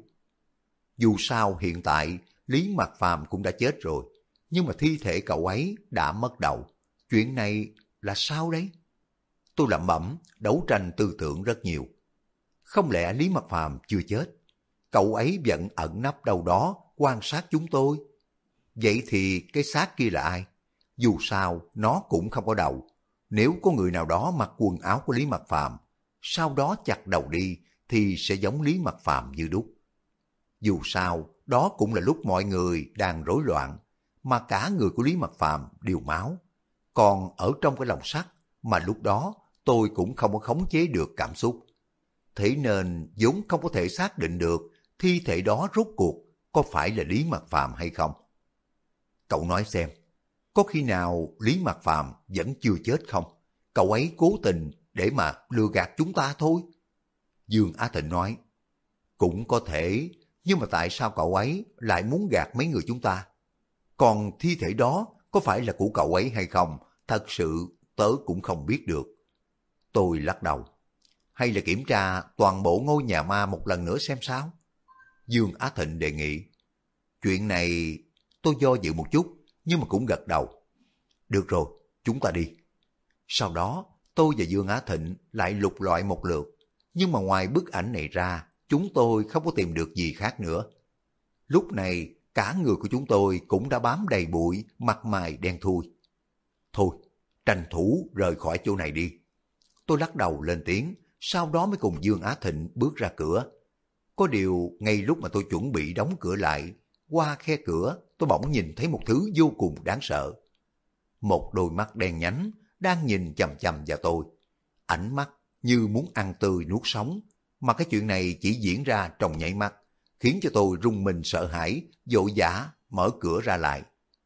Dù sao hiện tại Lý Mạc Phàm cũng đã chết rồi, nhưng mà thi thể cậu ấy đã mất đầu. Chuyện này là sao đấy? Tôi lẩm bẩm, đấu tranh tư tưởng rất nhiều. Không lẽ Lý Mạc Phàm chưa chết? Cậu ấy vẫn ẩn nấp đâu đó quan sát chúng tôi. Vậy thì cái xác kia là ai? Dù sao nó cũng không có đầu. Nếu có người nào đó mặc quần áo của Lý Mạc Phàm, sau đó chặt đầu đi thì sẽ giống Lý Mạc Phàm như đúc. Dù sao đó cũng là lúc mọi người đang rối loạn, mà cả người của Lý Mạc Phàm đều máu. Còn ở trong cái lồng sắt mà lúc đó tôi cũng không có khống chế được cảm xúc. Thế nên vốn không có thể xác định được thi thể đó rốt cuộc có phải là Lý Mạc Phàm hay không. Cậu nói xem, có khi nào Lý Mạc Phàm vẫn chưa chết không? Cậu ấy cố tình để mà lừa gạt chúng ta thôi. Dương Á Thịnh nói, cũng có thể, nhưng mà tại sao cậu ấy lại muốn gạt mấy người chúng ta? Còn thi thể đó có phải là của cậu ấy hay không, thật sự tớ cũng không biết được. Tôi lắc đầu. Hay là kiểm tra toàn bộ ngôi nhà ma một lần nữa xem sao? Dương Á Thịnh đề nghị. Chuyện này tôi do dự một chút, nhưng mà cũng gật đầu. Được rồi, chúng ta đi. Sau đó, tôi và Dương Á Thịnh lại lục lọi một lượt, nhưng mà ngoài bức ảnh này ra, chúng tôi không có tìm được gì khác nữa. Lúc này, cả người của chúng tôi cũng đã bám đầy bụi, mặt mày đen thui. Thôi, tranh thủ rời khỏi chỗ này đi. Tôi lắc đầu lên tiếng, sau đó mới cùng Dương Á Thịnh bước ra cửa. Có điều, ngay lúc mà tôi chuẩn bị đóng cửa lại, qua khe cửa tôi bỗng nhìn thấy một thứ vô cùng đáng sợ. Một đôi mắt đen nhánh đang nhìn chằm chằm vào tôi. Ánh mắt như muốn ăn tươi nuốt sống, mà cái chuyện này chỉ diễn ra trong nháy mắt, khiến cho tôi rùng mình sợ hãi, vội vã mở cửa ra lại.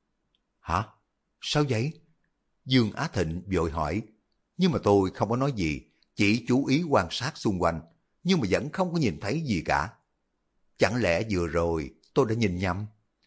Hả? Sao vậy? Dương Á Thịnh vội hỏi, nhưng mà tôi không có nói gì, chỉ chú ý quan sát xung quanh, nhưng mà vẫn không có nhìn thấy gì cả. Chẳng lẽ vừa rồi tôi đã nhìn nhầm?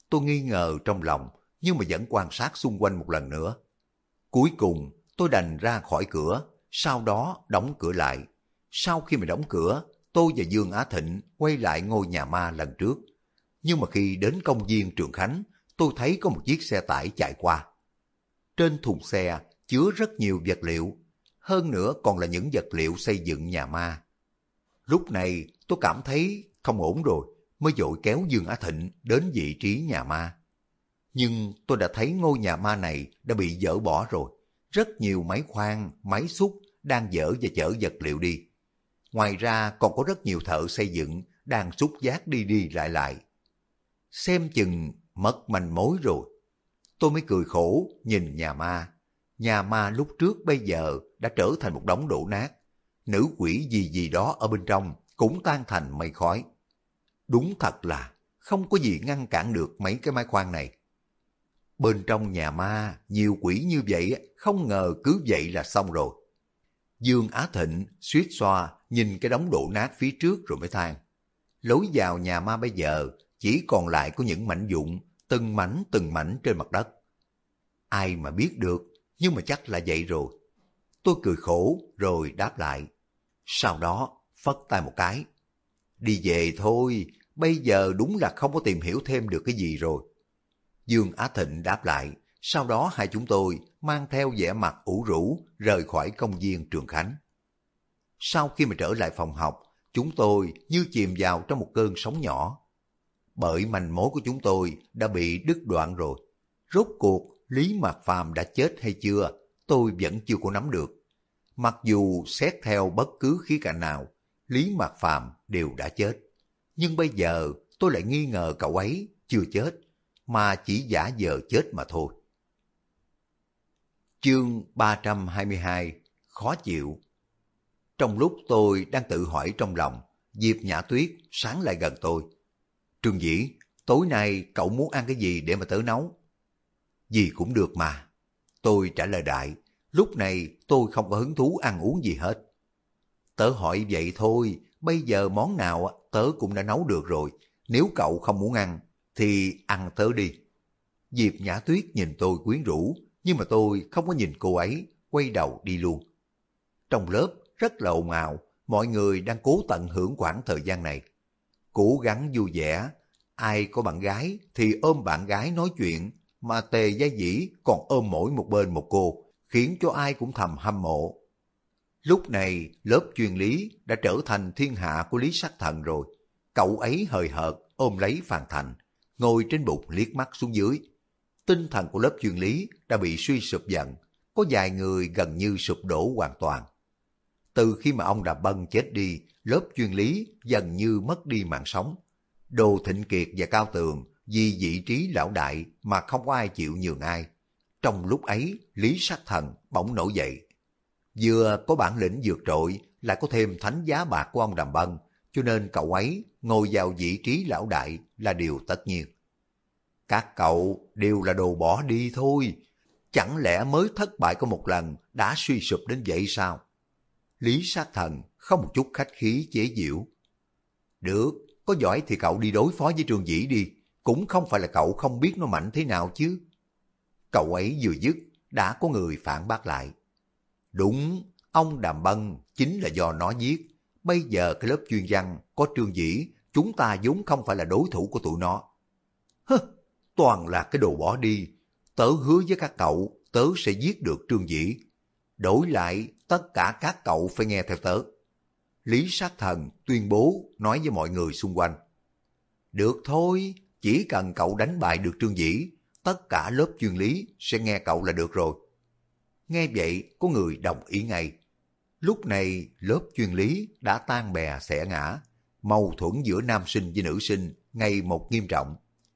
Tôi nghi ngờ trong lòng, nhưng mà vẫn quan sát xung quanh một lần nữa. Cuối cùng, tôi đành ra khỏi cửa, sau đó đóng cửa lại. Sau khi mà đóng cửa, tôi và Dương Á Thịnh quay lại ngôi nhà ma lần trước. Nhưng mà khi đến công viên Trường Khánh, tôi thấy có một chiếc xe tải chạy qua. Trên thùng xe chứa rất nhiều vật liệu, hơn nữa còn là những vật liệu xây dựng nhà ma. Lúc này tôi cảm thấy không ổn rồi, mới vội kéo Dương Á Thịnh đến vị trí nhà ma. Nhưng tôi đã thấy ngôi nhà ma này đã bị dỡ bỏ rồi. Rất nhiều máy khoan, máy xúc đang dỡ và chở vật liệu đi. Ngoài ra còn có rất nhiều thợ xây dựng đang xúc vác đi đi lại lại. Xem chừng mất manh mối rồi. Tôi mới cười khổ nhìn nhà ma. Nhà ma lúc trước bây giờ đã trở thành một đống đổ nát. Nữ quỷ gì gì đó ở bên trong cũng tan thành mây khói. Đúng thật là không có gì ngăn cản được mấy cái máy khoan này. Bên trong nhà ma nhiều quỷ như vậy, không ngờ cứ vậy là xong rồi. Dương Á Thịnh suýt xoa nhìn cái đống đổ nát phía trước rồi mới than. Lối vào nhà ma bây giờ chỉ còn lại có những mảnh vụn, từng mảnh trên mặt đất. Ai mà biết được, nhưng mà chắc là vậy rồi. Tôi cười khổ rồi đáp lại. Sau đó phất tay một cái. Đi về thôi, bây giờ đúng là không có tìm hiểu thêm được cái gì rồi. Dương Á Thịnh đáp lại, sau đó hai chúng tôi mang theo vẻ mặt ủ rũ rời khỏi công viên Trường Khánh. Sau khi mà trở lại phòng học, chúng tôi như chìm vào trong một cơn sóng nhỏ. Bởi manh mối của chúng tôi đã bị đứt đoạn rồi. Rốt cuộc Lý Mạc Phàm đã chết hay chưa, tôi vẫn chưa có nắm được. Mặc dù xét theo bất cứ khía cạnh nào, Lý Mạc Phàm đều đã chết. Nhưng bây giờ tôi lại nghi ngờ cậu ấy chưa chết, mà chỉ giả vờ chết mà thôi. Chương 322 khó chịu. Trong lúc tôi đang tự hỏi trong lòng, Diệp Nhã Tuyết sáng lại gần tôi. Trương Dĩ, tối nay cậu muốn ăn cái gì để mà tớ nấu? Gì cũng được mà. Tôi trả lời đại, lúc này tôi không có hứng thú ăn uống gì hết. Tớ hỏi vậy thôi, bây giờ món nào tớ cũng đã nấu được rồi. Nếu cậu không muốn ăn, thì ăn tớ đi. Diệp Nhã Tuyết nhìn tôi quyến rũ, nhưng mà tôi không có nhìn cô ấy, quay đầu đi luôn. Trong lớp rất là ồn ào, mọi người đang cố tận hưởng khoảng thời gian này. Cố gắng vui vẻ, ai có bạn gái thì ôm bạn gái nói chuyện, mà Tề Gia Dĩ còn ôm mỗi một bên một cô, khiến cho ai cũng thầm hâm mộ. Lúc này lớp chuyên lý đã trở thành thiên hạ của Lý Sắc Thần rồi. Cậu ấy hời hợt ôm lấy Phàn Thành, ngồi trên bục liếc mắt xuống dưới. Tinh thần của lớp chuyên lý đã bị suy sụp dần, có vài người gần như sụp đổ hoàn toàn. Từ khi mà ông Đàm Bân chết đi, lớp chuyên lý dần như mất đi mạng sống. Đồ Thịnh Kiệt và Cao Tường vì vị trí lão đại mà không có ai chịu nhường ai. Trong lúc ấy, Lý Sắc Thần bỗng nổi dậy. Vừa có bản lĩnh vượt trội, lại có thêm thánh giá bạc của ông Đàm Bân, cho nên cậu ấy ngồi vào vị trí lão đại là điều tất nhiên. Các cậu đều là đồ bỏ đi thôi, chẳng lẽ mới thất bại có một lần đã suy sụp đến vậy sao? Lý Sát Thần không một chút khách khí chế giễu. Được, có giỏi thì cậu đi đối phó với Trương Dĩ đi, cũng không phải là cậu không biết nó mạnh thế nào chứ. Cậu ấy vừa dứt, đã có người phản bác lại. Đúng, ông Đàm Bân chính là do nó giết. Bây giờ cái lớp chuyên văn có Trương Dĩ, chúng ta vốn không phải là đối thủ của tụi nó. Hơ, toàn là cái đồ bỏ đi. Tớ hứa với các cậu, tớ sẽ giết được Trương Dĩ. Đổi lại, tất cả các cậu phải nghe theo tớ. Lý Sát Thần tuyên bố nói với mọi người xung quanh. Được thôi, chỉ cần cậu đánh bại được Trương Dĩ, tất cả lớp chuyên lý sẽ nghe cậu là được rồi. Nghe vậy, có người đồng ý ngay. Lúc này, lớp chuyên lý đã tan bè xẻ ngã, mâu thuẫn giữa nam sinh với nữ sinh ngày một nghiêm trọng.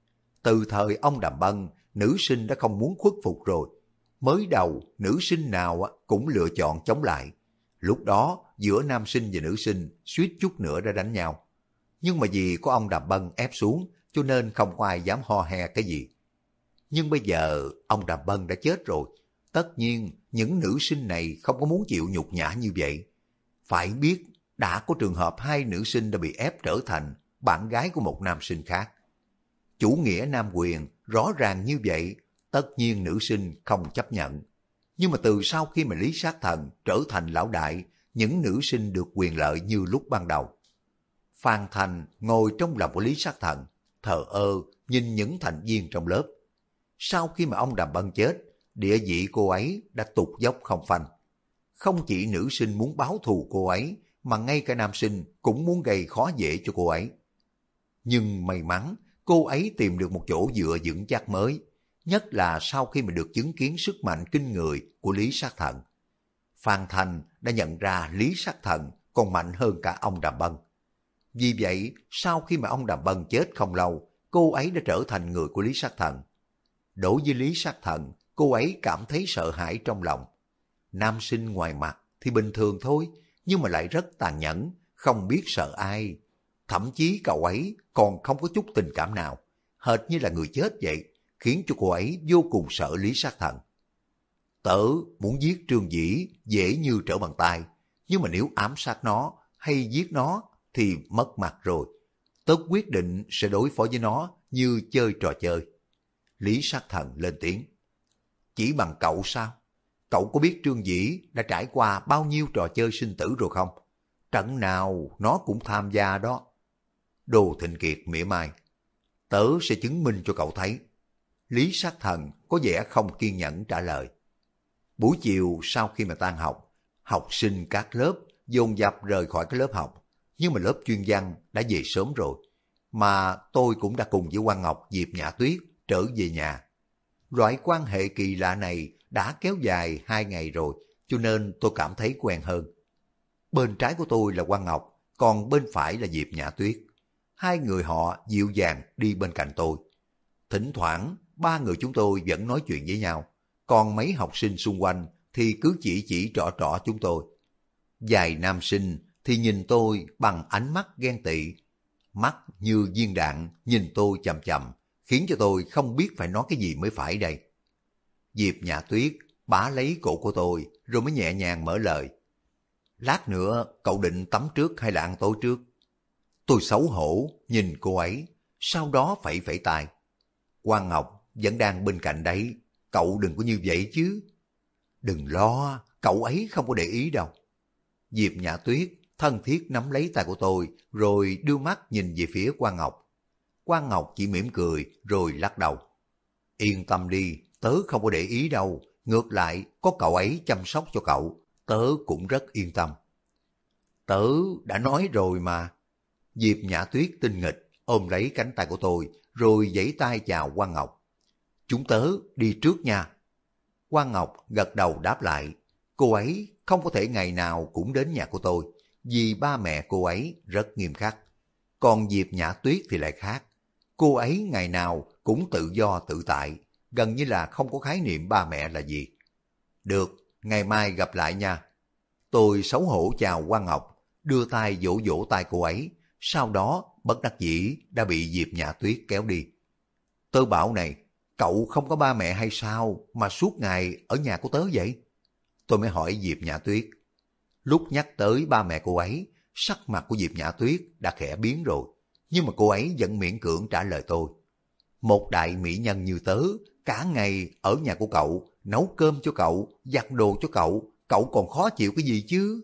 Từ thời ông Đàm Bân, nữ sinh đã không muốn khuất phục rồi. Mới đầu, nữ sinh nào cũng lựa chọn chống lại. Lúc đó, giữa nam sinh và nữ sinh suýt chút nữa đã đánh nhau. Nhưng mà vì có ông Đàm Bân ép xuống, cho nên không có ai dám ho he cái gì. Nhưng bây giờ, ông Đàm Bân đã chết rồi. Tất nhiên, những nữ sinh này không có muốn chịu nhục nhã như vậy. Phải biết, đã có trường hợp hai nữ sinh đã bị ép trở thành bạn gái của một nam sinh khác. chủ nghĩa nam quyền rõ ràng như vậy, tất nhiên nữ sinh không chấp nhận. Nhưng mà từ sau khi mà Lý Sát Thần trở thành lão đại, những nữ sinh được quyền lợi như lúc ban đầu. Phan Thành ngồi trong lòng của Lý Sát Thần, thờ ơ nhìn những thành viên trong lớp. Sau khi mà ông Đàm Bân chết, địa vị cô ấy đã tụt dốc không phanh. Không chỉ nữ sinh muốn báo thù cô ấy, mà ngay cả nam sinh cũng muốn gây khó dễ cho cô ấy. Nhưng may mắn, cô ấy tìm được một chỗ dựa vững chắc mới, nhất là sau khi mà được chứng kiến sức mạnh kinh người của Lý Sát Thần. Phan Thành đã nhận ra Lý Sát Thần còn mạnh hơn cả ông Đàm Bân. Vì vậy, sau khi mà ông Đàm Bân chết không lâu, cô ấy đã trở thành người của Lý Sát Thần. Đối với Lý Sát Thần, cô ấy cảm thấy sợ hãi trong lòng. Nam sinh ngoài mặt thì bình thường thôi, nhưng mà lại rất tàn nhẫn, không biết sợ ai. Thậm chí cậu ấy còn không có chút tình cảm nào, hệt như là người chết vậy, khiến cho cô ấy vô cùng sợ Lý Sát Thần. Tớ muốn giết Trương Dĩ dễ như trở bàn tay, nhưng mà nếu ám sát nó hay giết nó thì mất mặt rồi. Tớ quyết định sẽ đối phó với nó như chơi trò chơi. Lý Sát Thần lên tiếng. Chỉ bằng cậu sao? Cậu có biết Trương Dĩ đã trải qua bao nhiêu trò chơi sinh tử rồi không? Trận nào nó cũng tham gia đó. Đồ Thịnh Kiệt mỉa mai. Tớ sẽ chứng minh cho cậu thấy. Lý Sát Thần có vẻ không kiên nhẫn trả lời. Buổi chiều sau khi mà tan học, học sinh các lớp dồn dập rời khỏi cái lớp học. Nhưng mà lớp chuyên văn đã về sớm rồi. Mà tôi cũng đã cùng với Quang Ngọc, Diệp Nhã Tuyết trở về nhà. Loại quan hệ kỳ lạ này đã kéo dài 2 ngày rồi, cho nên tôi cảm thấy quen hơn. Bên trái của tôi là Quang Ngọc, còn bên phải là Diệp Nhã Tuyết. Hai người họ dịu dàng đi bên cạnh tôi. Thỉnh thoảng, ba người chúng tôi vẫn nói chuyện với nhau, còn mấy học sinh xung quanh thì cứ chỉ trỏ chúng tôi. Vài nam sinh thì nhìn tôi bằng ánh mắt ghen tị. Mắt như viên đạn nhìn tôi chằm chằm, khiến cho tôi không biết phải nói cái gì mới phải đây. Diệp Nhã Tuyết bá lấy cổ của tôi rồi mới nhẹ nhàng mở lời. Lát nữa cậu định tắm trước hay là ăn tối trước? Tôi xấu hổ nhìn cô ấy, sau đó phẩy tay. Quang Ngọc vẫn đang bên cạnh đấy, cậu đừng có như vậy chứ. Đừng lo, cậu ấy không có để ý đâu. Diệp Nhã Tuyết thân thiết nắm lấy tay của tôi rồi đưa mắt nhìn về phía Quang Ngọc. Quang Ngọc chỉ mỉm cười rồi lắc đầu. Yên tâm đi, tớ không có để ý đâu, ngược lại có cậu ấy chăm sóc cho cậu, tớ cũng rất yên tâm. Tớ đã nói rồi mà. Diệp Nhã Tuyết tinh nghịch ôm lấy cánh tay của tôi rồi giãy tay chào Quang Ngọc. Chúng tớ đi trước nha. Quang Ngọc gật đầu đáp lại. Cô ấy không có thể ngày nào cũng đến nhà của tôi, vì ba mẹ cô ấy rất nghiêm khắc. Còn Diệp Nhã Tuyết thì lại khác. Cô ấy ngày nào cũng tự do tự tại, gần như là không có khái niệm ba mẹ là gì. Được, ngày mai gặp lại nha. Tôi xấu hổ chào Quang Ngọc, đưa tay vỗ tay cô ấy, sau đó bất đắc dĩ đã bị Diệp Nhã Tuyết kéo đi. Tớ bảo này, cậu không có ba mẹ hay sao mà suốt ngày ở nhà của tớ vậy? Tôi mới hỏi Diệp Nhã Tuyết. Lúc nhắc tới ba mẹ cô ấy, sắc mặt của Diệp Nhã Tuyết đã khẽ biến rồi, nhưng mà cô ấy vẫn miễn cưỡng trả lời tôi. Một đại mỹ nhân như tớ, cả ngày ở nhà của cậu, nấu cơm cho cậu, giặt đồ cho cậu, cậu còn khó chịu cái gì chứ?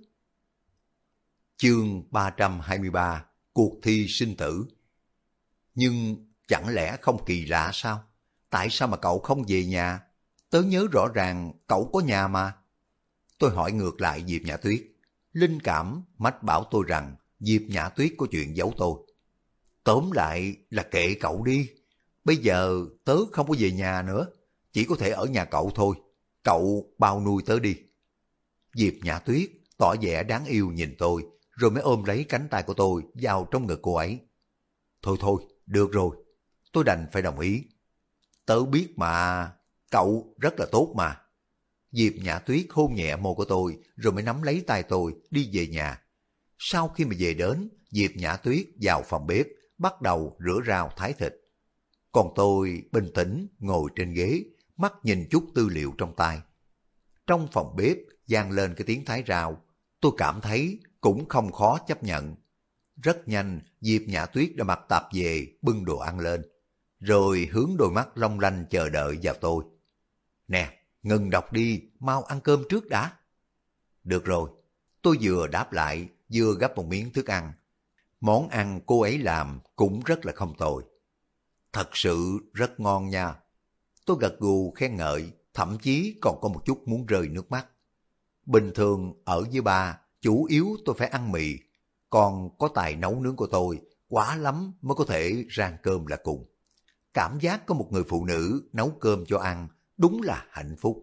Chương 323, cuộc thi sinh tử. Nhưng chẳng lẽ không kỳ lạ sao? Tại sao mà cậu không về nhà? Tớ nhớ rõ ràng cậu có nhà mà. Tôi hỏi ngược lại Diệp Nhã Tuyết. Linh cảm mách bảo tôi rằng Diệp Nhã Tuyết có chuyện giấu tôi. Tóm lại là kệ cậu đi. Bây giờ tớ không có về nhà nữa, chỉ có thể ở nhà cậu thôi. Cậu bao nuôi tớ đi. Diệp Nhã Tuyết tỏ vẻ đáng yêu nhìn tôi, rồi mới ôm lấy cánh tay của tôi vào trong ngực cô ấy. Thôi, được rồi. Tôi đành phải đồng ý. Tớ biết mà, cậu rất là tốt mà. Diệp Nhã Tuyết hôn nhẹ môi của tôi rồi mới nắm lấy tay tôi đi về nhà. Sau khi mà về đến, Diệp Nhã Tuyết vào phòng bếp bắt đầu rửa rau thái thịt. Còn tôi bình tĩnh ngồi trên ghế, mắt nhìn chút tư liệu trong tay. Trong phòng bếp vang lên cái tiếng thái rau, tôi cảm thấy cũng không khó chấp nhận. Rất nhanh Diệp Nhã Tuyết đã mặc tạp về bưng đồ ăn lên. rồi hướng đôi mắt long lanh chờ đợi vào tôi. Nè, ngừng đọc đi, mau ăn cơm trước đã. Được rồi, tôi vừa đáp lại, vừa gắp một miếng thức ăn. Món ăn cô ấy làm cũng rất là không tồi. Thật sự rất ngon nha. Tôi gật gù khen ngợi, thậm chí còn có một chút muốn rơi nước mắt. Bình thường ở với ba, chủ yếu tôi phải ăn mì, còn có tài nấu nướng của tôi, quá lắm mới có thể rang cơm là cùng. Cảm giác có một người phụ nữ nấu cơm cho ăn, đúng là hạnh phúc.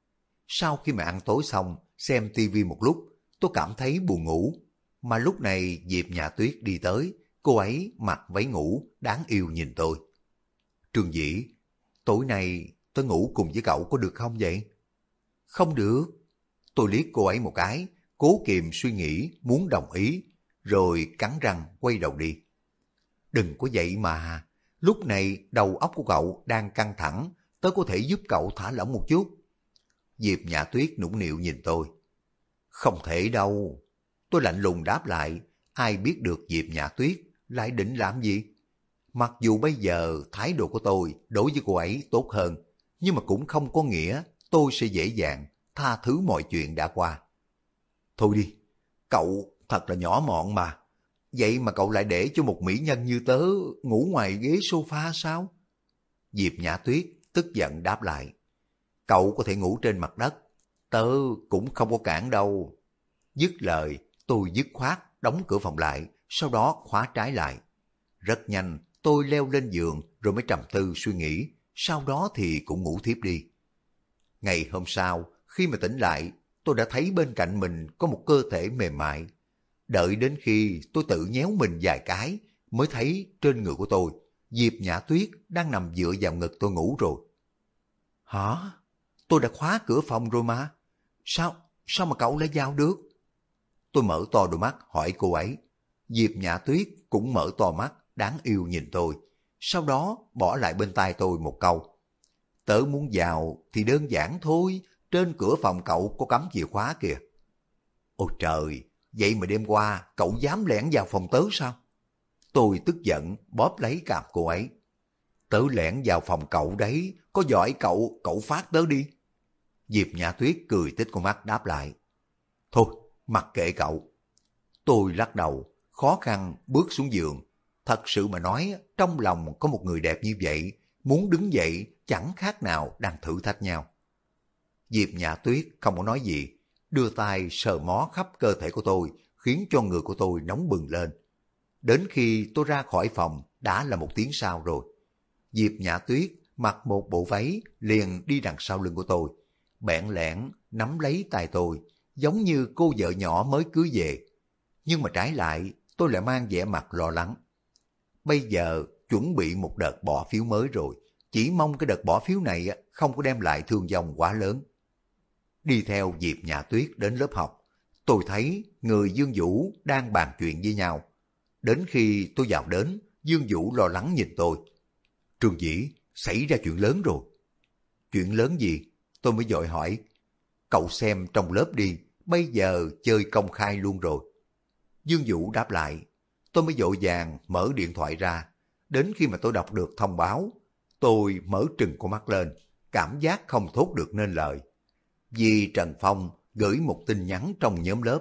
Sau khi mà ăn tối xong, xem tivi một lúc, tôi cảm thấy buồn ngủ. Mà lúc này Diệp Nhã Tuyết đi tới, cô ấy mặc váy ngủ, đáng yêu nhìn tôi. Trương Dĩ, tối nay tôi ngủ cùng với cậu có được không vậy? Không được. Tôi liếc cô ấy một cái, cố kìm suy nghĩ muốn đồng ý, rồi cắn răng quay đầu đi. Đừng có vậy mà, lúc này đầu óc của cậu đang căng thẳng, tớ có thể giúp cậu thả lỏng một chút. Diệp Nhã Tuyết nũng nịu nhìn tôi. Không thể đâu. Tôi lạnh lùng đáp lại, ai biết được Diệp Nhã Tuyết lại định làm gì? Mặc dù bây giờ thái độ của tôi đối với cô ấy tốt hơn, nhưng mà cũng không có nghĩa tôi sẽ dễ dàng tha thứ mọi chuyện đã qua. Thôi đi, cậu thật là nhỏ mọn mà. Vậy mà cậu lại để cho một mỹ nhân như tớ ngủ ngoài ghế sofa sao? Diệp Nhã Tuyết tức giận đáp lại. Cậu có thể ngủ trên mặt đất, tớ cũng không có cản đâu. Dứt lời, tôi dứt khoát đóng cửa phòng lại, sau đó khóa trái lại. Rất nhanh, tôi leo lên giường rồi mới trầm tư suy nghĩ, sau đó thì cũng ngủ thiếp đi. Ngày hôm sau, khi mà tỉnh lại, tôi đã thấy bên cạnh mình có một cơ thể mềm mại. Đợi đến khi tôi tự nhéo mình vài cái, mới thấy trên người của tôi, Diệp Nhã Tuyết đang nằm dựa vào ngực tôi ngủ rồi. Hả? Tôi đã khóa cửa phòng rồi mà. Sao mà cậu lại vào được? Tôi mở to đôi mắt hỏi cô ấy. Diệp Nhã Tuyết cũng mở to mắt, đáng yêu nhìn tôi. Sau đó bỏ lại bên tai tôi một câu. Tớ muốn vào thì đơn giản thôi, trên cửa phòng cậu có cắm chìa khóa kìa. Ôi trời, vậy mà đêm qua cậu dám lẻn vào phòng tớ sao? Tôi tức giận bóp lấy cằm cô ấy. Tớ lẻn vào phòng cậu đấy, có giỏi cậu phát tớ đi. Diệp Nhã Tuyết cười tít con mắt đáp lại. Thôi, mặc kệ cậu. Tôi lắc đầu, khó khăn bước xuống giường. Thật sự mà nói, trong lòng có một người đẹp như vậy, muốn đứng dậy chẳng khác nào đang thử thách nhau. Diệp Nhã Tuyết không có nói gì, đưa tay sờ mó khắp cơ thể của tôi, khiến cho người của tôi nóng bừng lên. Đến khi tôi ra khỏi phòng đã là một tiếng sau rồi. Diệp Nhã Tuyết mặc một bộ váy liền đi đằng sau lưng của tôi, bẽn lẽn nắm lấy tay tôi, giống như cô vợ nhỏ mới cưới về. Nhưng mà trái lại, tôi lại mang vẻ mặt lo lắng. Bây giờ chuẩn bị một đợt bỏ phiếu mới rồi, chỉ mong cái đợt bỏ phiếu này không có đem lại thương vong quá lớn. Đi theo Diệp Nhã Tuyết đến lớp học, tôi thấy người Dương Vũ đang bàn chuyện với nhau. Đến khi tôi vào đến, Dương Vũ lo lắng nhìn tôi. Trương Dĩ, xảy ra chuyện lớn rồi. Chuyện lớn gì? Tôi mới vội hỏi. Cậu xem trong lớp đi, bây giờ chơi công khai luôn rồi. Dương Vũ đáp lại. Tôi mới vội vàng mở điện thoại ra. Đến khi mà tôi đọc được thông báo, tôi mở trừng con mắt lên, cảm giác không thốt được nên lời. Vì Trần Phong gửi một tin nhắn trong nhóm lớp.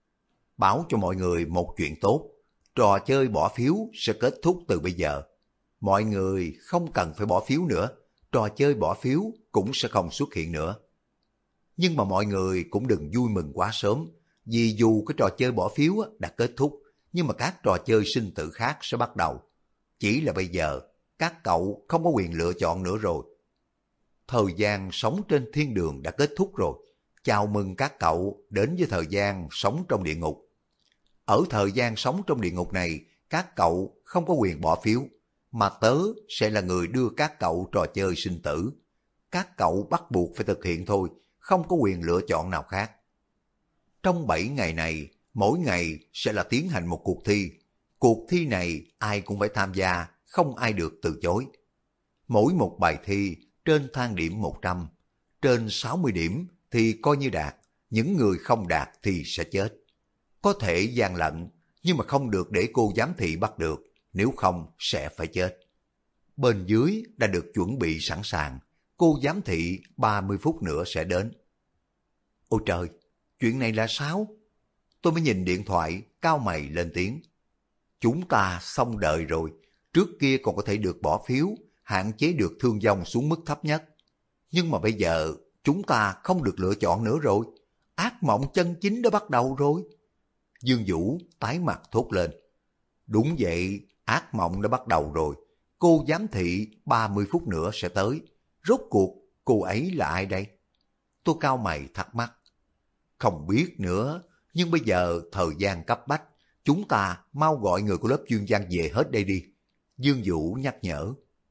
Báo cho mọi người một chuyện tốt, trò chơi bỏ phiếu sẽ kết thúc từ bây giờ. Mọi người không cần phải bỏ phiếu nữa, trò chơi bỏ phiếu cũng sẽ không xuất hiện nữa. Nhưng mà mọi người cũng đừng vui mừng quá sớm, vì dù cái trò chơi bỏ phiếu đã kết thúc, nhưng mà các trò chơi sinh tử khác sẽ bắt đầu. Chỉ là bây giờ, các cậu không có quyền lựa chọn nữa rồi. Thời gian sống trên thiên đường đã kết thúc rồi. Chào mừng các cậu đến với thời gian sống trong địa ngục. Ở thời gian sống trong địa ngục này, các cậu không có quyền bỏ phiếu, mà tớ sẽ là người đưa các cậu trò chơi sinh tử. Các cậu bắt buộc phải thực hiện thôi, không có quyền lựa chọn nào khác. Trong 7 ngày này, mỗi ngày sẽ là tiến hành một cuộc thi. Cuộc thi này ai cũng phải tham gia, không ai được từ chối. Mỗi một bài thi trên thang điểm 100, trên 60 điểm thì coi như đạt, những người không đạt thì sẽ chết. Có thể gian lận, nhưng mà không được để cô giám thị bắt được, nếu không sẽ phải chết. bên dưới đã được chuẩn bị sẵn sàng, cô giám thị 30 phút nữa sẽ đến. Ôi trời, chuyện này là sao? Tôi mới nhìn điện thoại, cau mày lên tiếng. Chúng ta xong đời rồi, trước kia còn có thể được bỏ phiếu, hạn chế được thương vong xuống mức thấp nhất. Nhưng mà bây giờ, chúng ta không được lựa chọn nữa rồi. Ác mộng chân chính đã bắt đầu rồi. Dương Vũ tái mặt thốt lên. Đúng vậy, ác mộng đã bắt đầu rồi. Cô giám thị 30 phút nữa sẽ tới. Rốt cuộc, cô ấy là ai đây? Tôi cau mày thắc mắc. Không biết nữa, nhưng bây giờ thời gian cấp bách, chúng ta mau gọi người của lớp chuyên văn về hết đây đi. Dương Vũ nhắc nhở.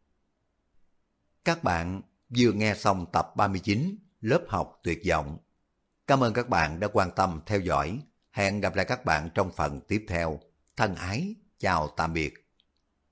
Các bạn vừa nghe xong tập 39 lớp học tuyệt vọng. Cảm ơn các bạn đã quan tâm theo dõi. Hẹn gặp lại các bạn trong phần tiếp theo. Thân ái, chào tạm biệt.